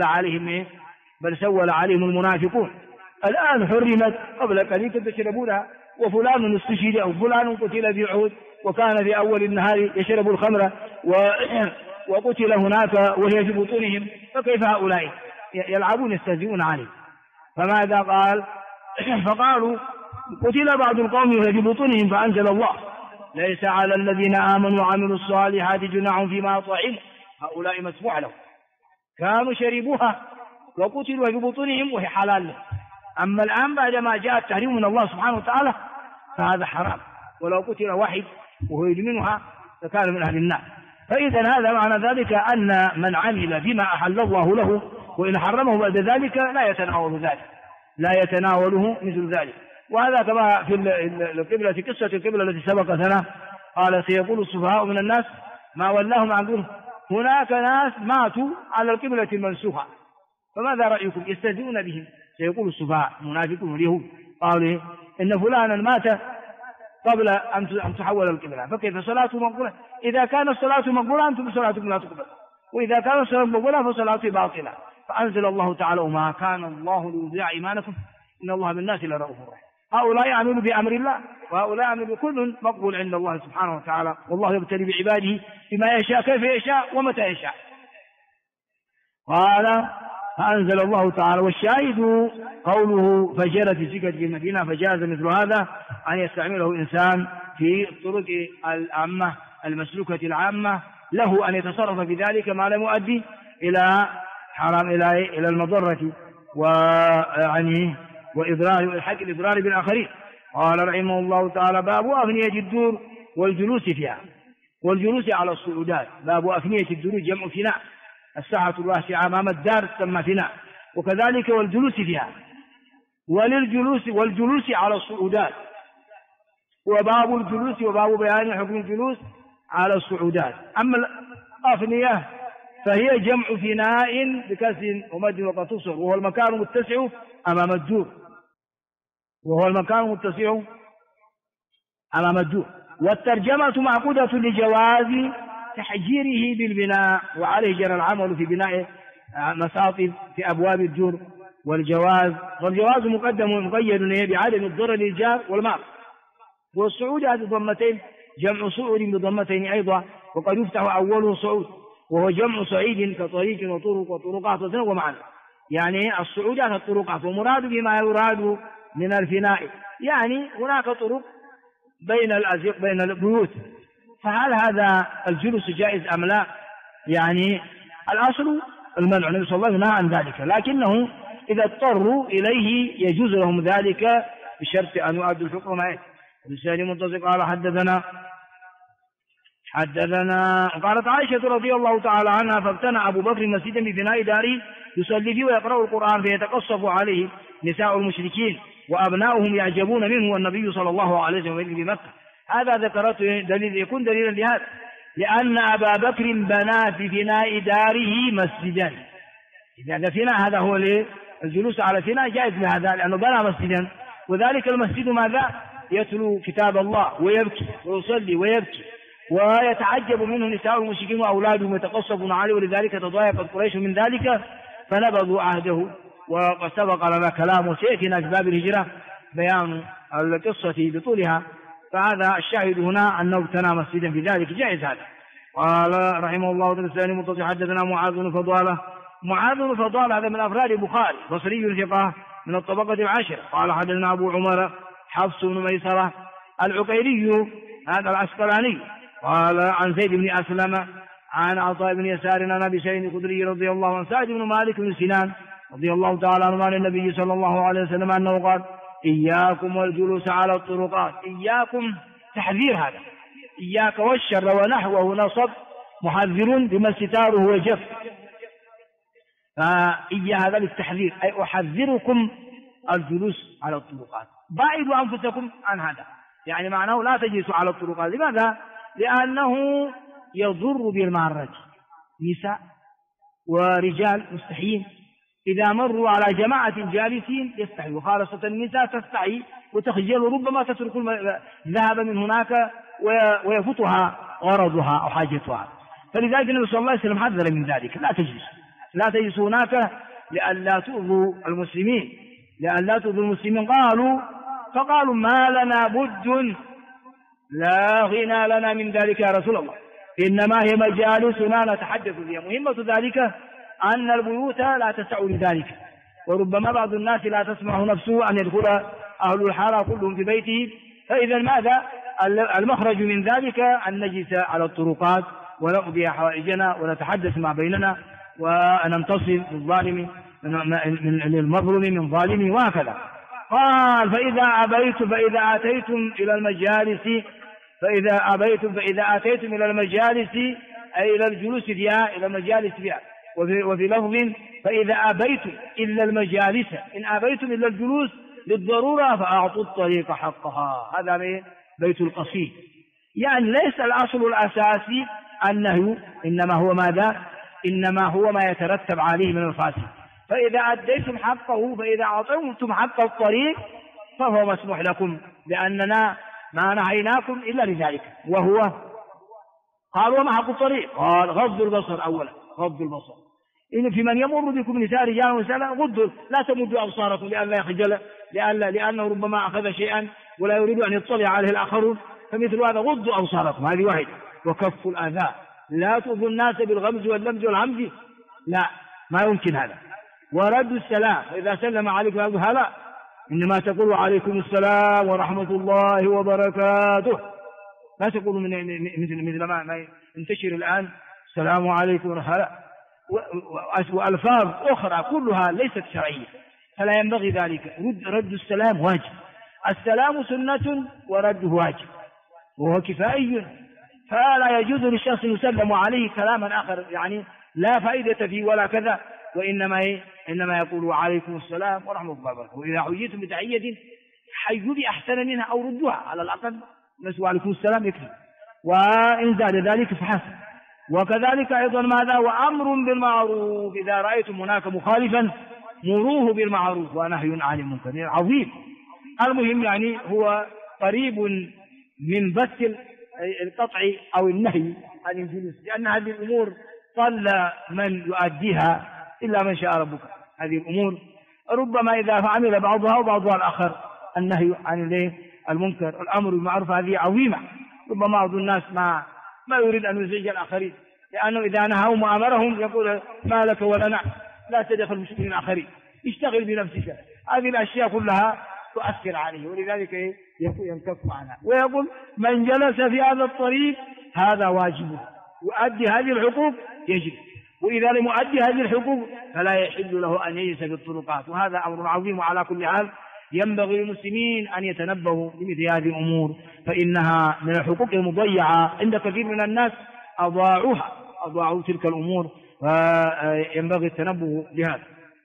سول عليهم المنافقون، الآن حرمت قبل قليل تشربونها، وفلان استشهد أو فلان قتل في عهد وكان في أول النهار يشرب الخمر وقتل هناك وهي في بطونهم، فكيف هؤلاء يلعبون يستهزئون عليه؟ فماذا قال؟ فقالوا قتل بعض القوم وهي في بطونهم، فأنزل الله ليس على الذين آمنوا وعملوا الصالحات جناح فيما طعموا، هؤلاء مسموع لهم، كانوا شربوها وقتلوا في بطونهم وهي حلال لهم. أما الآن بعدما جاء التحريم من الله سبحانه وتعالى فهذا حرام، ولو قتل واحد وهو يدمنها فكان من أهل النار. فإذا هذا معنى ذلك أن من عمل بما أحل الله له وإن حرمه بعد ذلك لا يتناوله مثل ذلك. وهذا كما في القبلة، في قصة القبلة التي سبقتنا، قال سيقول السفهاء من الناس ما ولاهم عن قبلهم. هناك ناس ماتوا على القبلة المنسوخة، فماذا رأيكم؟ يستهزئون بهم. سيقول السفهاء المنافقون واليهود قالوا إن فلانا مات قبل أن تحول القبلة، فكيف صلاته مقبولة؟ إذا كان الصلاة مقبولة أنتم صلاتكم لا تقبل، وإذا كان الصلاة مقبولة فصلاته باطلة. فأنزل الله تعالى وما كان الله ليضيع إيمانكم إن الله بالناس لرؤوف رحيم. هؤلاء يعملون بأمر الله وهؤلاء يعملون بكل مقبول عند الله سبحانه وتعالى، والله يبتلي بعباده بما يشاء كيف يشاء ومتى يشاء. قال فأنزل الله تعالى. والشاهد قوله فجرت السكة في المدينة، فجاز مثل هذا أن يستعمله إنسان في الطرق العامة المسلوكة العامة، له أن يتصرف في ذلك ما لم يؤدي إلى حرام إلى المضرة ويعني الإضرار بالآخرين. قال رحمه الله تعالى باب أفنية الدور والجلوس فيها والجلوس على الصعودات. باب أفنية الدور جمع فناء، الساحة الواسعة أمام الدار تسمى فناء، وكذلك والجلوس فيها والجلوس على الصعودات. وباب الجلوس وباب بيان حكم الجلوس على الصعودات. أما الأفنية فهي جمع فناء بكسر ومد وقصر، وهو المكان المتسع أمام الدور، والترجمة معقودة لجواز تحجيره بالبناء، وعليه جرى العمل في بناء مساطب في أبواب الدور. والجواز مقيد بعدم الضرر للجار والمال. والصعود هذه ضمتين جمع صعود بضمتين أيضا، وقد يفتح أوله صعود وهو جمع صعيد كطريق وطرق وطرقات وتنوع معا. يعني الصعودات الطرقات، ومراد بما يراد من الفناء، يعني هناك طرق بين البيوت، فهل هذا الجلوس جائز أم لا؟ يعني الأصل المنع، النبي صلى الله عليه وسلم نهى عن ذلك، لكنه إذا اضطروا إليه يجوز لهم ذلك بشرط أن يؤدوا الحكم معه. بلسان منتصق قال حدثنا قالت عائشة رضي الله تعالى عنها فابتنى أبو بكر مسجدا ببناء داره يصلي فيه ويقرأ القرآن فيتقصف عليه نساء المشركين وأبناؤهم يعجبون منه والنبي صلى الله عليه وسلم بمكة. هذا ذكرته دليل يكون دليلا لهذا، لأن أبا بكر بنى في بناء داره مسجدا. إذا فناء هذا هو الجلوس على فناء جائز لهذا، لأنه بنى مسجدا، وذلك المسجد ماذا؟ يتلو كتاب الله ويبكي ويصلي ويبكي ويتعجب منه نساء المشركين وأولادهم يتقصفون عليه، ولذلك تضايقت قريش من ذلك فنبذوا عهده. وقد سبق لنا كلام وسيأتينا في باب الهجرة بيان القصة بطولها، فهذا الشاهد هنا أنه ابتنى مسجدا في ذلك جائز هذا. قال رحمه الله تعالى متصل حدثنا معاذ بن فضالة هذا من أفراد البخاري، بصري ثقة من الطبقة العاشرة. قال حدثنا أبو عمر حفص بن ميسرة العقيلي هذا العسقلاني قال عن زيد بن أسلم عن عطاء بن يسار عن أبي سعيد الخدري رضي الله عنه سعد بن مالك بن سنان رضي الله تعالى عنه عن النبي صلى الله عليه وسلم أنه قال إياكم والجلوس على الطرقات. إياكم تحذير، هذا إياك والشر ونحوه نصب محذر بما ستاره وجف، فإيا هذا للتحذير، أي أحذركم الجلوس على الطرقات، بعدوا أنفسكم عن هذا، يعني معناه لا تجلسوا على الطرقات. لماذا؟ لأنه يضر بالمارة، نساء ورجال مستحيين إذا مروا على جماعة جالسين يستحي، وخاصة النساء تستحي وتخجل، وربما تترك الذهب من هناك ويفوتها غرضها أو حاجتها. فلذلك النبي صلى الله عليه وسلم حذر من ذلك، لا تجلسوا هناك لئلا تؤذوا المسلمين. فقالوا ما لنا بد لا غنى لنا من ذلك يا رسول الله، إنما هي مجالسنا نتحدث فيها. مهمة ذلك أن البيوت لا تسع لذلك، وربما بعض الناس لا تسمع نفسه أن يدخل أهل الحارة كلهم في بيته. فإذا ماذا المخرج من ذلك؟ أن نجلس على الطرقات ونقضي حوائجنا ونتحدث مع بيننا وننتصر للظالم للمظلوم من ظالمه وهكذا. قال فإذا أتيتم إلى المجالس أي إلى الجلوس فيها، إلى مجالس فيها. وفي لفظ فإذا أبيتم إلا المجالس، إن أبيتم إلا الجلوس للضرورة فأعطوا الطريق حقها. هذا بيت القصيد. يعني ليس الأصل الأساسي النهي، إنما هو ماذا؟ إنما هو ما يترتب عليه من الفاسد. فإذا أديتم حقه، فإذا أعطيتم حق الطريق فهو مسموح لكم، لأننا ما نهيناكم إلا لذلك. وهو قال وما حق الطريق؟ قال غض البصر أولا، غض البصر. إن في من يمر بكم نساء رجال ونساء غضوا، لا تمدوا أبصاركم لئلا يخجل، لأنه ربما أخذ شيئا ولا يريد أن يطلع عليه الآخرون، فمثل هذا غضوا أبصاركم، هذه واحد. وكف الأذى، لا تؤذوا الناس بالغمز واللمز والهمز، لا، ما يمكن هذا. ورد السلام، إذا سلم عليكم هلا، إنما تقول عليكم السلام ورحمة الله وبركاته، لا تقولوا مثل ما ينتشر الآن السلام عليكم هلا، وألفاظ أخرى كلها ليست شرعية، فلا ينبغي ذلك. رد السلام واجب، السلام سنة ورده واجب، وهو كفائي، فلا يجوز للشخص يسلم عليه كلاما آخر يعني لا فائدة فيه ولا كذا، إنما يقول عليكم السلام ورحمة الله وبركاته. وإذا حييتم بتحية حيوا بأحسن منها أو ردوها، على الأقل نسوا عليكم السلام يكفي، وإن زاد ذلك فحسن. وكذلك أيضا ماذا؟ وأمر بالمعروف، إذا رأيتم هناك مخالفا مروه بالمعروف ونهي عن المنكر عظيم. المهم يعني هو قريب من بث القطع أو النهي عن الجلوس، لأن هذه الأمور قل من يؤديها إلا من شاء ربك. هذه الأمور ربما إذا فعمل بعضها وبعضها الآخر، النهي عن المنكر الأمر بالمعروف هذه عظيمة. ربما بعض الناس ما يريد أن يزعج الآخرين، لأنه إذا نهاهم وأمرهم يقول ما لك ولنا، لا تدخل المشكلين الآخرين، اشتغل بنفسك. هذه الأشياء كلها تؤثر عليه، ولذلك ينكف عنها. ويقول من جلس في هذا الطريق هذا واجبه، يؤدي هذه الحقوق يجب، وإذا لم يؤدي هذه الحقوق فلا يحل له أن يجلس في الطرقات. وهذا أمر عظيم، وعلى كل حال ينبغي للمسلمين أن يتنبهوا لمثل هذه الأمور، فإنها من الحقوق المضيعة عند كثير من الناس، أضاعوا تلك الأمور، وينبغي التنبه لهذا.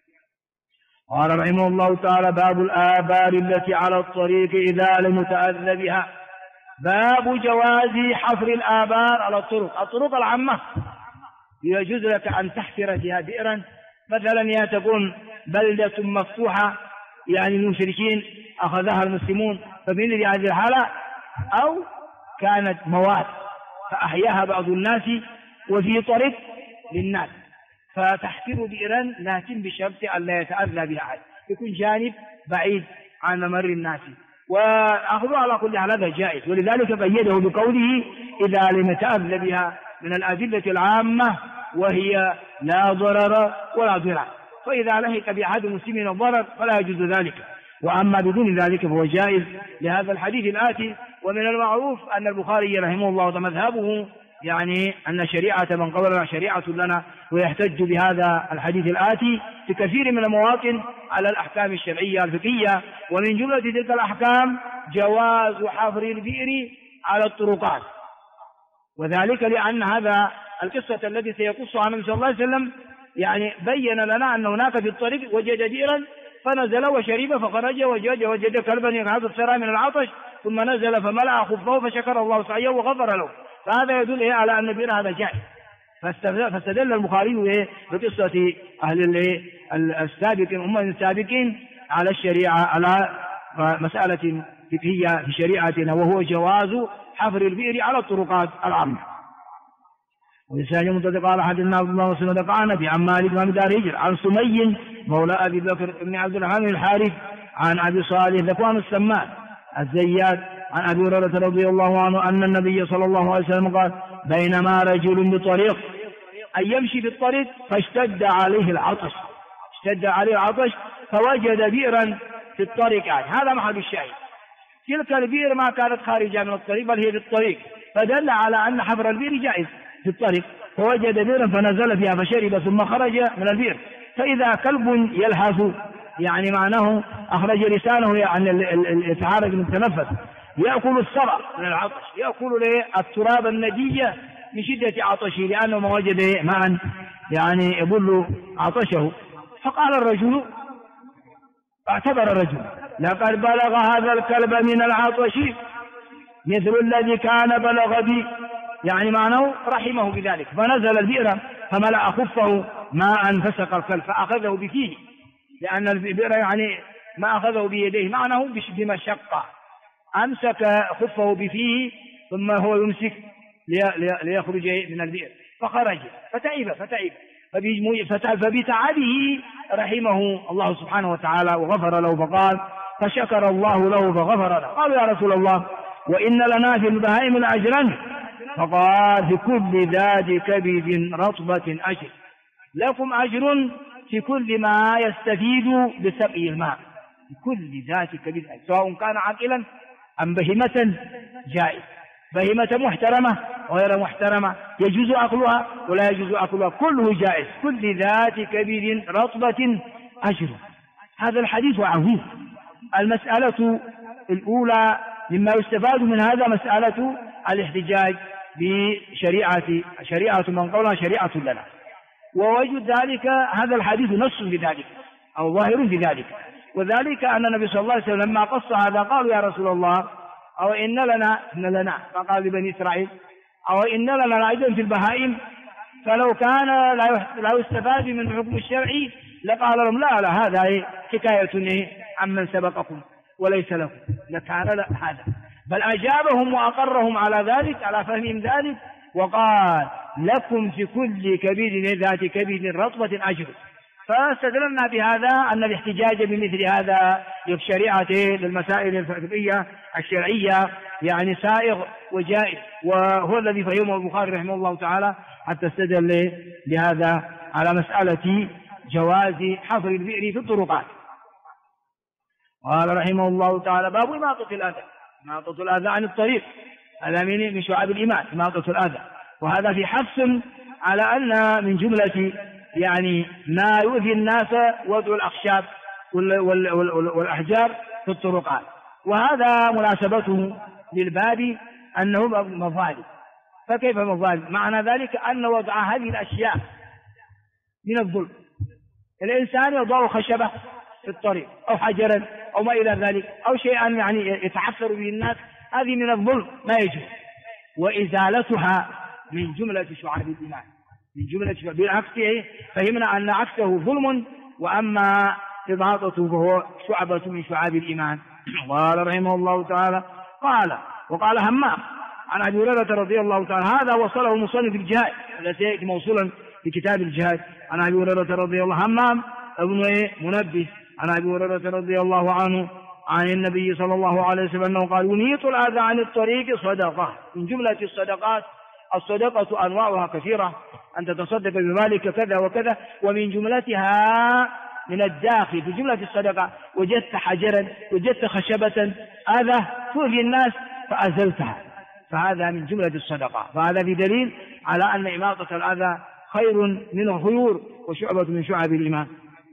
قال رحمه الله تعالى: باب الآبار التي على الطريق إذا لم يتأذى بها. باب جواز حفر الآبار على الطرق العامة. يجوز لك أن تحفر فيها بئرا، مثلا هي تكون بلدة مفتوحة يعني المشركين أخذها المسلمون فمن هذه الحالة، أو كانت مواد فأحياها بعض الناس وفي طريق للناس، فتحفر بئرا لكن بشرط أن لا يتأذى بها أحد، يكون جانب بعيد عن ممر الناس، وأخذها على كل حال هذا جائز. ولذلك بيده بقوله إذا لم يتأذى بها، من الأدلة العامة، وهي لا ضرر ولا ضرر، فإذا لحق بأحد المسلمين الضرر فلا يجوز ذلك، وأما بدون ذلك فهو جائز لهذا الحديث الآتي. ومن المعروف أن البخاري رحمه الله مذهبه يعني أن شريعة من قبلنا شريعة لنا، ويحتج بهذا الحديث الآتي في كثير من المواطن على الأحكام الشرعية الفقهية. ومن جملة تلك الأحكام جواز حفر البئر على الطرقات، وذلك لأن هذا القصة التي سيقصها النبي صلى الله عليه وسلم يعني بين لنا أن هناك في الطريق وجد بئرا فنزل وشرب فخرج وجد كلبا يقعد الثرى من العطش، ثم نزل فملأ خفه فشكر الله سعيه وغفر له، فهذا يدل على أن البئر هذا جائز. فاستدل البخاري بقصة أهل السابقين هم السابقين على الشريعة، على مسألة فقهية في شريعتنا، وهو جواز حفر البئر على الطرقات العامة. ولسان متفق قال حدثنا عبد الله بن مسعود في عن مالك بن دار هجر عن سمي مولى أبي بكر بن عبد الرحمن الحارث عن أبي صالح ذكوان السمان الزيات عن أبي هريرة رضي الله عنه أن النبي صلى الله عليه وسلم قال: بينما رجل بطريق، أن يمشي في الطريق فاشتد عليه العطش فوجد بئرا في الطريق، يعني هذا محل الشاهد. تلك البئر ما كانت خارجة من الطريق بل هي في الطريق، فدل على أن حفر البئر جائز في الطريق. فوجد بئرا فنزل فيها فشرب ثم خرج من البئر، فإذا كلب يلهث يعني معناه أخرج لسانه يعني يتحرك من التنفس، يأكل الثرى من العطش، يأكل التراب الندية من شدة عطشه لأنه ما وجد ماء يعني يبل عطشه. فقال الرجل، اعتبر الرجل: لقد بلغ هذا الكلب من العطش مثل الذي كان بلغ بي، يعني معناه رحمه بذلك. فنزل البئر فملأ خفه ماء فسق الكلب فأخذه بفيه، لأن البئر يعني ما أخذه بيديه، معناه بمشقة. أمسك خفه بفيه ثم هو يمسك ليخرج من البئر، فخرج فتعب فبتعبه رحمه الله سبحانه وتعالى وغفر له. فقال: فشكر الله له فغفر له. قالوا: يا رسول الله، وإن لنا في البهائم لأجرا. فقال: في كل ذات كبد رطبة أجر، لكم أجر في كل ما يستفيد بسقي الماء، في كل ذات كبد أجر، سواء كان عاقلا أم بهيمة جائز، بهيمة محترمة وغير محترمة، يجوز أكلها ولا يجوز أكلها، كله جائز. كل ذات كبد رطبة أجر. هذا الحديث عظيم. المسألة الأولى مما يستفاد من هذا مسألة الاحتجاج بشريعة من قولنا شريعة لنا، ووجه ذلك هذا الحديث نص في ذلك أو ظاهر في ذلك، وذلك أن النبي صلى الله عليه وسلم لما قص هذا قالوا: يا رسول الله، أو إن لنا فقال لبني إسرائيل: أو إن لنا أيضا في البهائم، فلو كان لا يستفاد من الحكم الشرعي لقال لهم: لا هذا حكاية عمن سبقكم وليس لكم، لكان هذا، بل أجابهم وأقرهم على ذلك، على فهمهم ذلك، وقال: لكم في كل كبير ذات كبير رطبة أجر. فاستدلنا بهذا أن الاحتجاج بمثل هذا للشريعة للمسائل الفقهية الشرعية يعني سائغ وجائز، وهو الذي فهمه البخاري رحمه الله تعالى حتى استدل لهذا على مسألة جواز حفر البئر في الطرقات. قال رحمه الله تعالى: باب إماطة الأذى عن الطريق، هذا من شعاب الإيمان، إماطة الأذى، وهذا في حث على أن من جملة يعني ما يؤذي الناس وضع الأخشاب والأحجار في الطرقات. وهذا مناسبته للباب أنه مظالم. فكيف مظالم؟ معنى ذلك أن وضع هذه الأشياء من الظلم. الإنسان يضع خشبة في الطريق أو حجرا أو ما إلى ذلك أو شيئا يعني يتعثر به الناس، هذه من الظلم ما يجوز، وإزالتها من جملة شعاب الإيمان، من جملة بالعكس فهمنا أن عكسه ظلم، وأما إماطته فهو شعبة من شعاب الإيمان. قال رحمه الله تعالى: وقال همام عن أبي هريرة رضي الله تعالى، هذا وصله المصنف الجهاد الذي سيأتي موصولا في كتاب الجهاد، عن أبي هريرة رضي الله، همام ابن منبه عن أبي هريرة رضي الله عنه عن النبي صلى الله عليه وسلم أنه قال: يميط الأذى عن الطريق صدقة. من جملة الصدقات الصدقة أنواعها كثيرة، أن تتصدق بمالك كذا وكذا، ومن جملتها من الداخل في جملة الصدقة وجدت حجرا وجدت خشبة أذى تؤذي الناس فأزلتها، فهذا من جملة الصدقة. فهذا بدليل على أن إماطة الأذى خير من الخيور وشعبة من شعب الإيمان.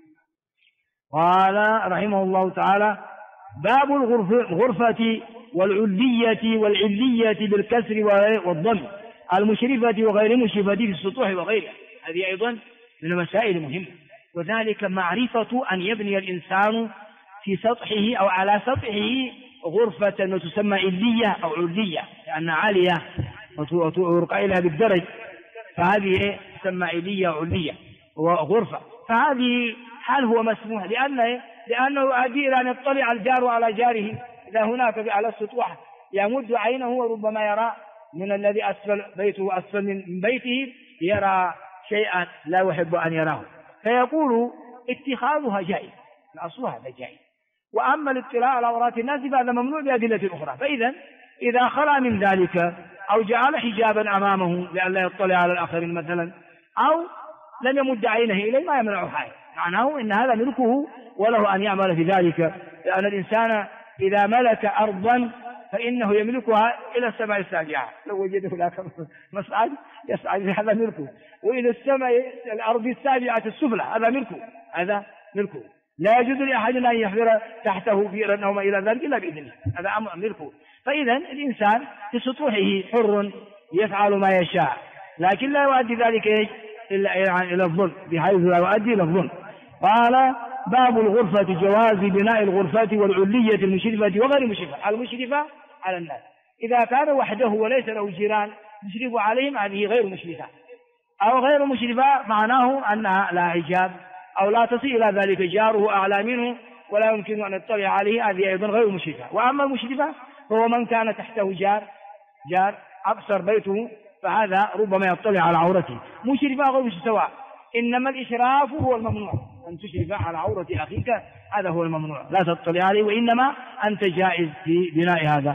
قال رحمه الله تعالى: باب الغرفة والعلية بالكسر والضم، المشرفة وغير المشرفة في السطوح وغيرها. هذه أيضا من المسائل المهمة، وذلك معرفة أن يبني الإنسان في سطحه أو على سطحه غرفة وتسمى علية أو علية، لأن عالية وترقى إليها بالدرج، فهذه تسمى علية وعلية وغرفة. فهذه حال هو مسموح، لأنه يؤدي إلى أن يطلع الجار على جاره إذا هناك على السطوح، يمد عينه وربما يرى من الذي أسفل بيته أسفل من بيته، يرى شيئا لا يحب أن يراه، فيقول اتخاذها جائز، الأصل هذا جائز. وأما الاطلاع على عورات الناس فهذا ممنوع بأدلة أخرى. فإذا إذا خلا من ذلك أو جعل حجابا أمامه لئلا يطلع على الآخرين مثلا، أو لم يمد عينه إليه، ما يمنع حاجة، معناه إن هذا ملكه وله أن يعمل في ذلك، لأن الإنسان إذا ملك أرضا فإنه يملكها إلى السماء السابعة، لو وجده لك مصعد يصعد، هذا ملكه، وإلى الأرض السابعة السفلى هذا ملكه، لا يجوز لأحد أن يحفر تحته بئرا أو ما إلى ذلك إلا بإذنه، هذا ملكه. فإذا الإنسان في سطوحه حر يفعل ما يشاء، لكن لا يؤدي ذلك إيش إلى الظلم، بحيث لا يؤدي إلى الظلم. قال: باب الغرفة، جواز بناء الغرفة والعلية المشرفة وغير المشرفة، المشرفة على الناس. إذا كان وحده وليس له جيران يشرف عليهم، هذه غير مشرفة. أو غير مشرفة معناه أنها لا حجاب أو لا تصل إلى ذلك، جاره أعلى منه ولا يمكن أن يطلع عليه، هذه أيضا غير مشرفة. وأما المشرفة فهو من كان تحته جار أقصر بيته، فهذا ربما يطلع على عورته. مشرفة غير سواء، إنما الإشراف هو الممنوع، أن تشرف على عورة أخيك، هذا هو الممنوع، لا تطلع عليه، وإنما أنت جائز في بناء هذا.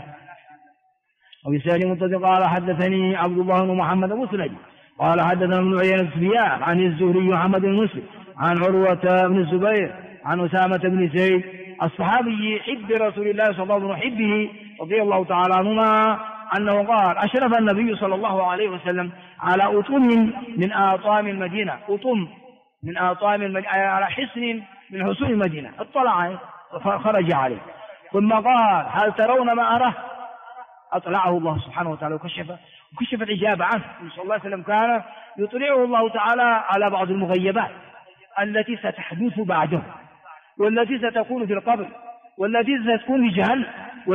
وبسؤال منتظر قال: حدثني عبد الله بن محمد مسلم قال: حدثنا ابن عيينة سفيان عن الزهري محمد بن مسلم عن عروة بن الزبير عن أسامة بن زيد الصحابي حب رسول الله صلى الله عليه وسلم حبه رضي الله تعالى عنهما أنه قال: أشرف النبي صلى الله عليه وسلم على أطم من آطام المدينة، أطم من آطام المدينة، على حصن من حصون المدينة، اطلع خرج عليه، ثم قال: هل ترون ما أراه؟ أطلعه الله سبحانه وتعالى وكشف الإجابة عنه. صلى الله عليه وسلم كان يطلعه الله تعالى على بعض المغيبات التي ستحدث بعده، والتي ستكون في القبر، والتي ستكون في جهنم،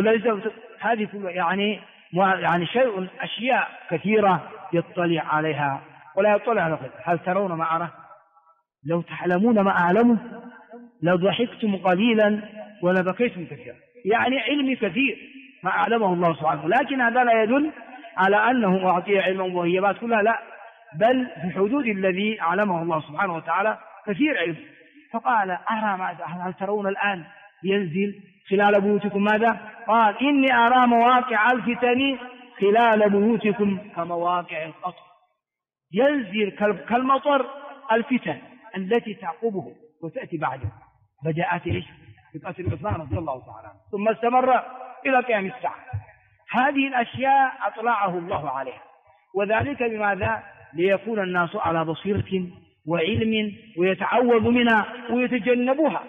هذه كلها يعني شيء، أشياء كثيرة يطلع عليها ولا يطلع على غيرها. هل ترون ما أراه؟ لو تعلمون ما أعلمه لضحكتم قليلا ولبكيتم كثيرا. يعني علم كثير ما أعلمه الله سبحانه، لكن هذا لا يدل على أنه أعطيه علم المغيبات كلها، لا، بل في حدود الذي أعلمه الله سبحانه وتعالى كثير علم. فقال: أرى ماذا؟ هل ترون الآن ينزل خلال بيوتكم ماذا؟ قال: إني أرى مواقع الفتن خلال بيوتكم كمواقع القطر. ينزل كالمطر الفتن التي تعقبه وتأتي بعده. بدأت إيش؟ بقتل عثمان رضي الله تعالى عنه، ثم استمر إلى قيام الساعة. هذه الأشياء أطلعه الله عليها، وذلك بماذا؟ ليكون الناس على بصيرة وعلم ويتعوذ منها ويتجنبها،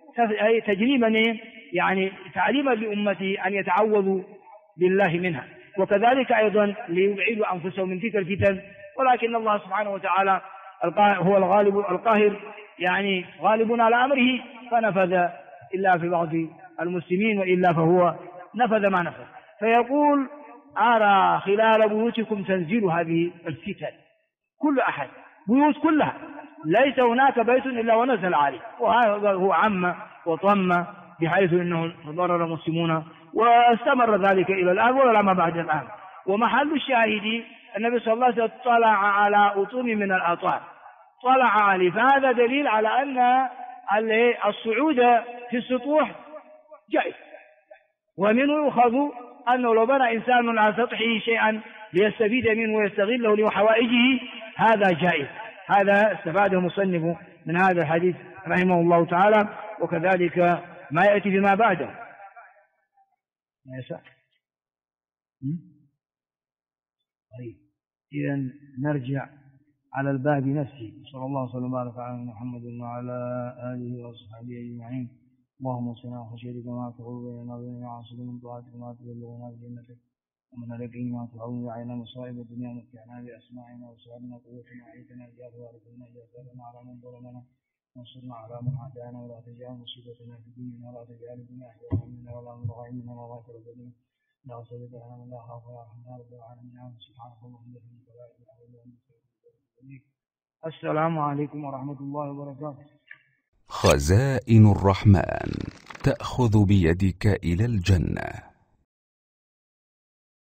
تجنيبا يعني تعليما لأمته أن يتعوذوا بالله منها، وكذلك أيضا ليبعدوا أنفسهم من تلك الفتن. ولكن الله سبحانه وتعالى هو الغالب القاهر، يعني غالب على أمره، فنفذ إلا في بعض المسلمين، وإلا فهو نفذ ما نفذ. فيقول: أرى خلال بيوتكم تنزل هذه الفتن، كل أحد، بيوت كلها، ليس هناك بيت إلا ونزل عليه، وهذا هو عم وطم، بحيث أنه ضرر المسلمون، واستمر ذلك إلى الآن ولا ما بعد الآن. ومحل الشاهد النبي صلى الله عليه وسلم طلع على أطم من الأطار، طلع عليه، فهذا دليل على أن الصعود في السطوح جائز. ومنه يؤخذ أنه لو بنى إنسان على سطحه شيئا ليستفيد منه ويستغله لحوائجه، هذا جائز. هذا استفاده المصنف من هذا الحديث رحمه الله تعالى، وكذلك ما يأتي فيما بعده. طيب، إذن نرجع على الباب نفسه. صلى الله وسلم وبارك على محمد وعلى آله وصحبه أجمعين. اللهم صل على خشيتك وما تقول بيننا وبين معاصيك، من طاعتك وما تبلغنا بجنتك، ومن اليقين ما تهون علينا مصائب الدنيا، ومتعنا بأسماعنا وأبصارنا وقوتنا أحييتنا إياك وارثنا إياك على من ظلمنا، وانصرنا على من عادانا، ولا تجعل مصيبتنا في ديننا، ولا تجعل الدنيا أكبر همنا ولا مبلغ علمنا ولا تردنا لا صدق لنا من لا خاف ولا رب العالمين. سبحانك اللهم وبحمدك لا إله إلا أنت. السلام عليكم ورحمة الله وبركاته. خزائن الرحمن تأخذ بيدك إلى الجنة.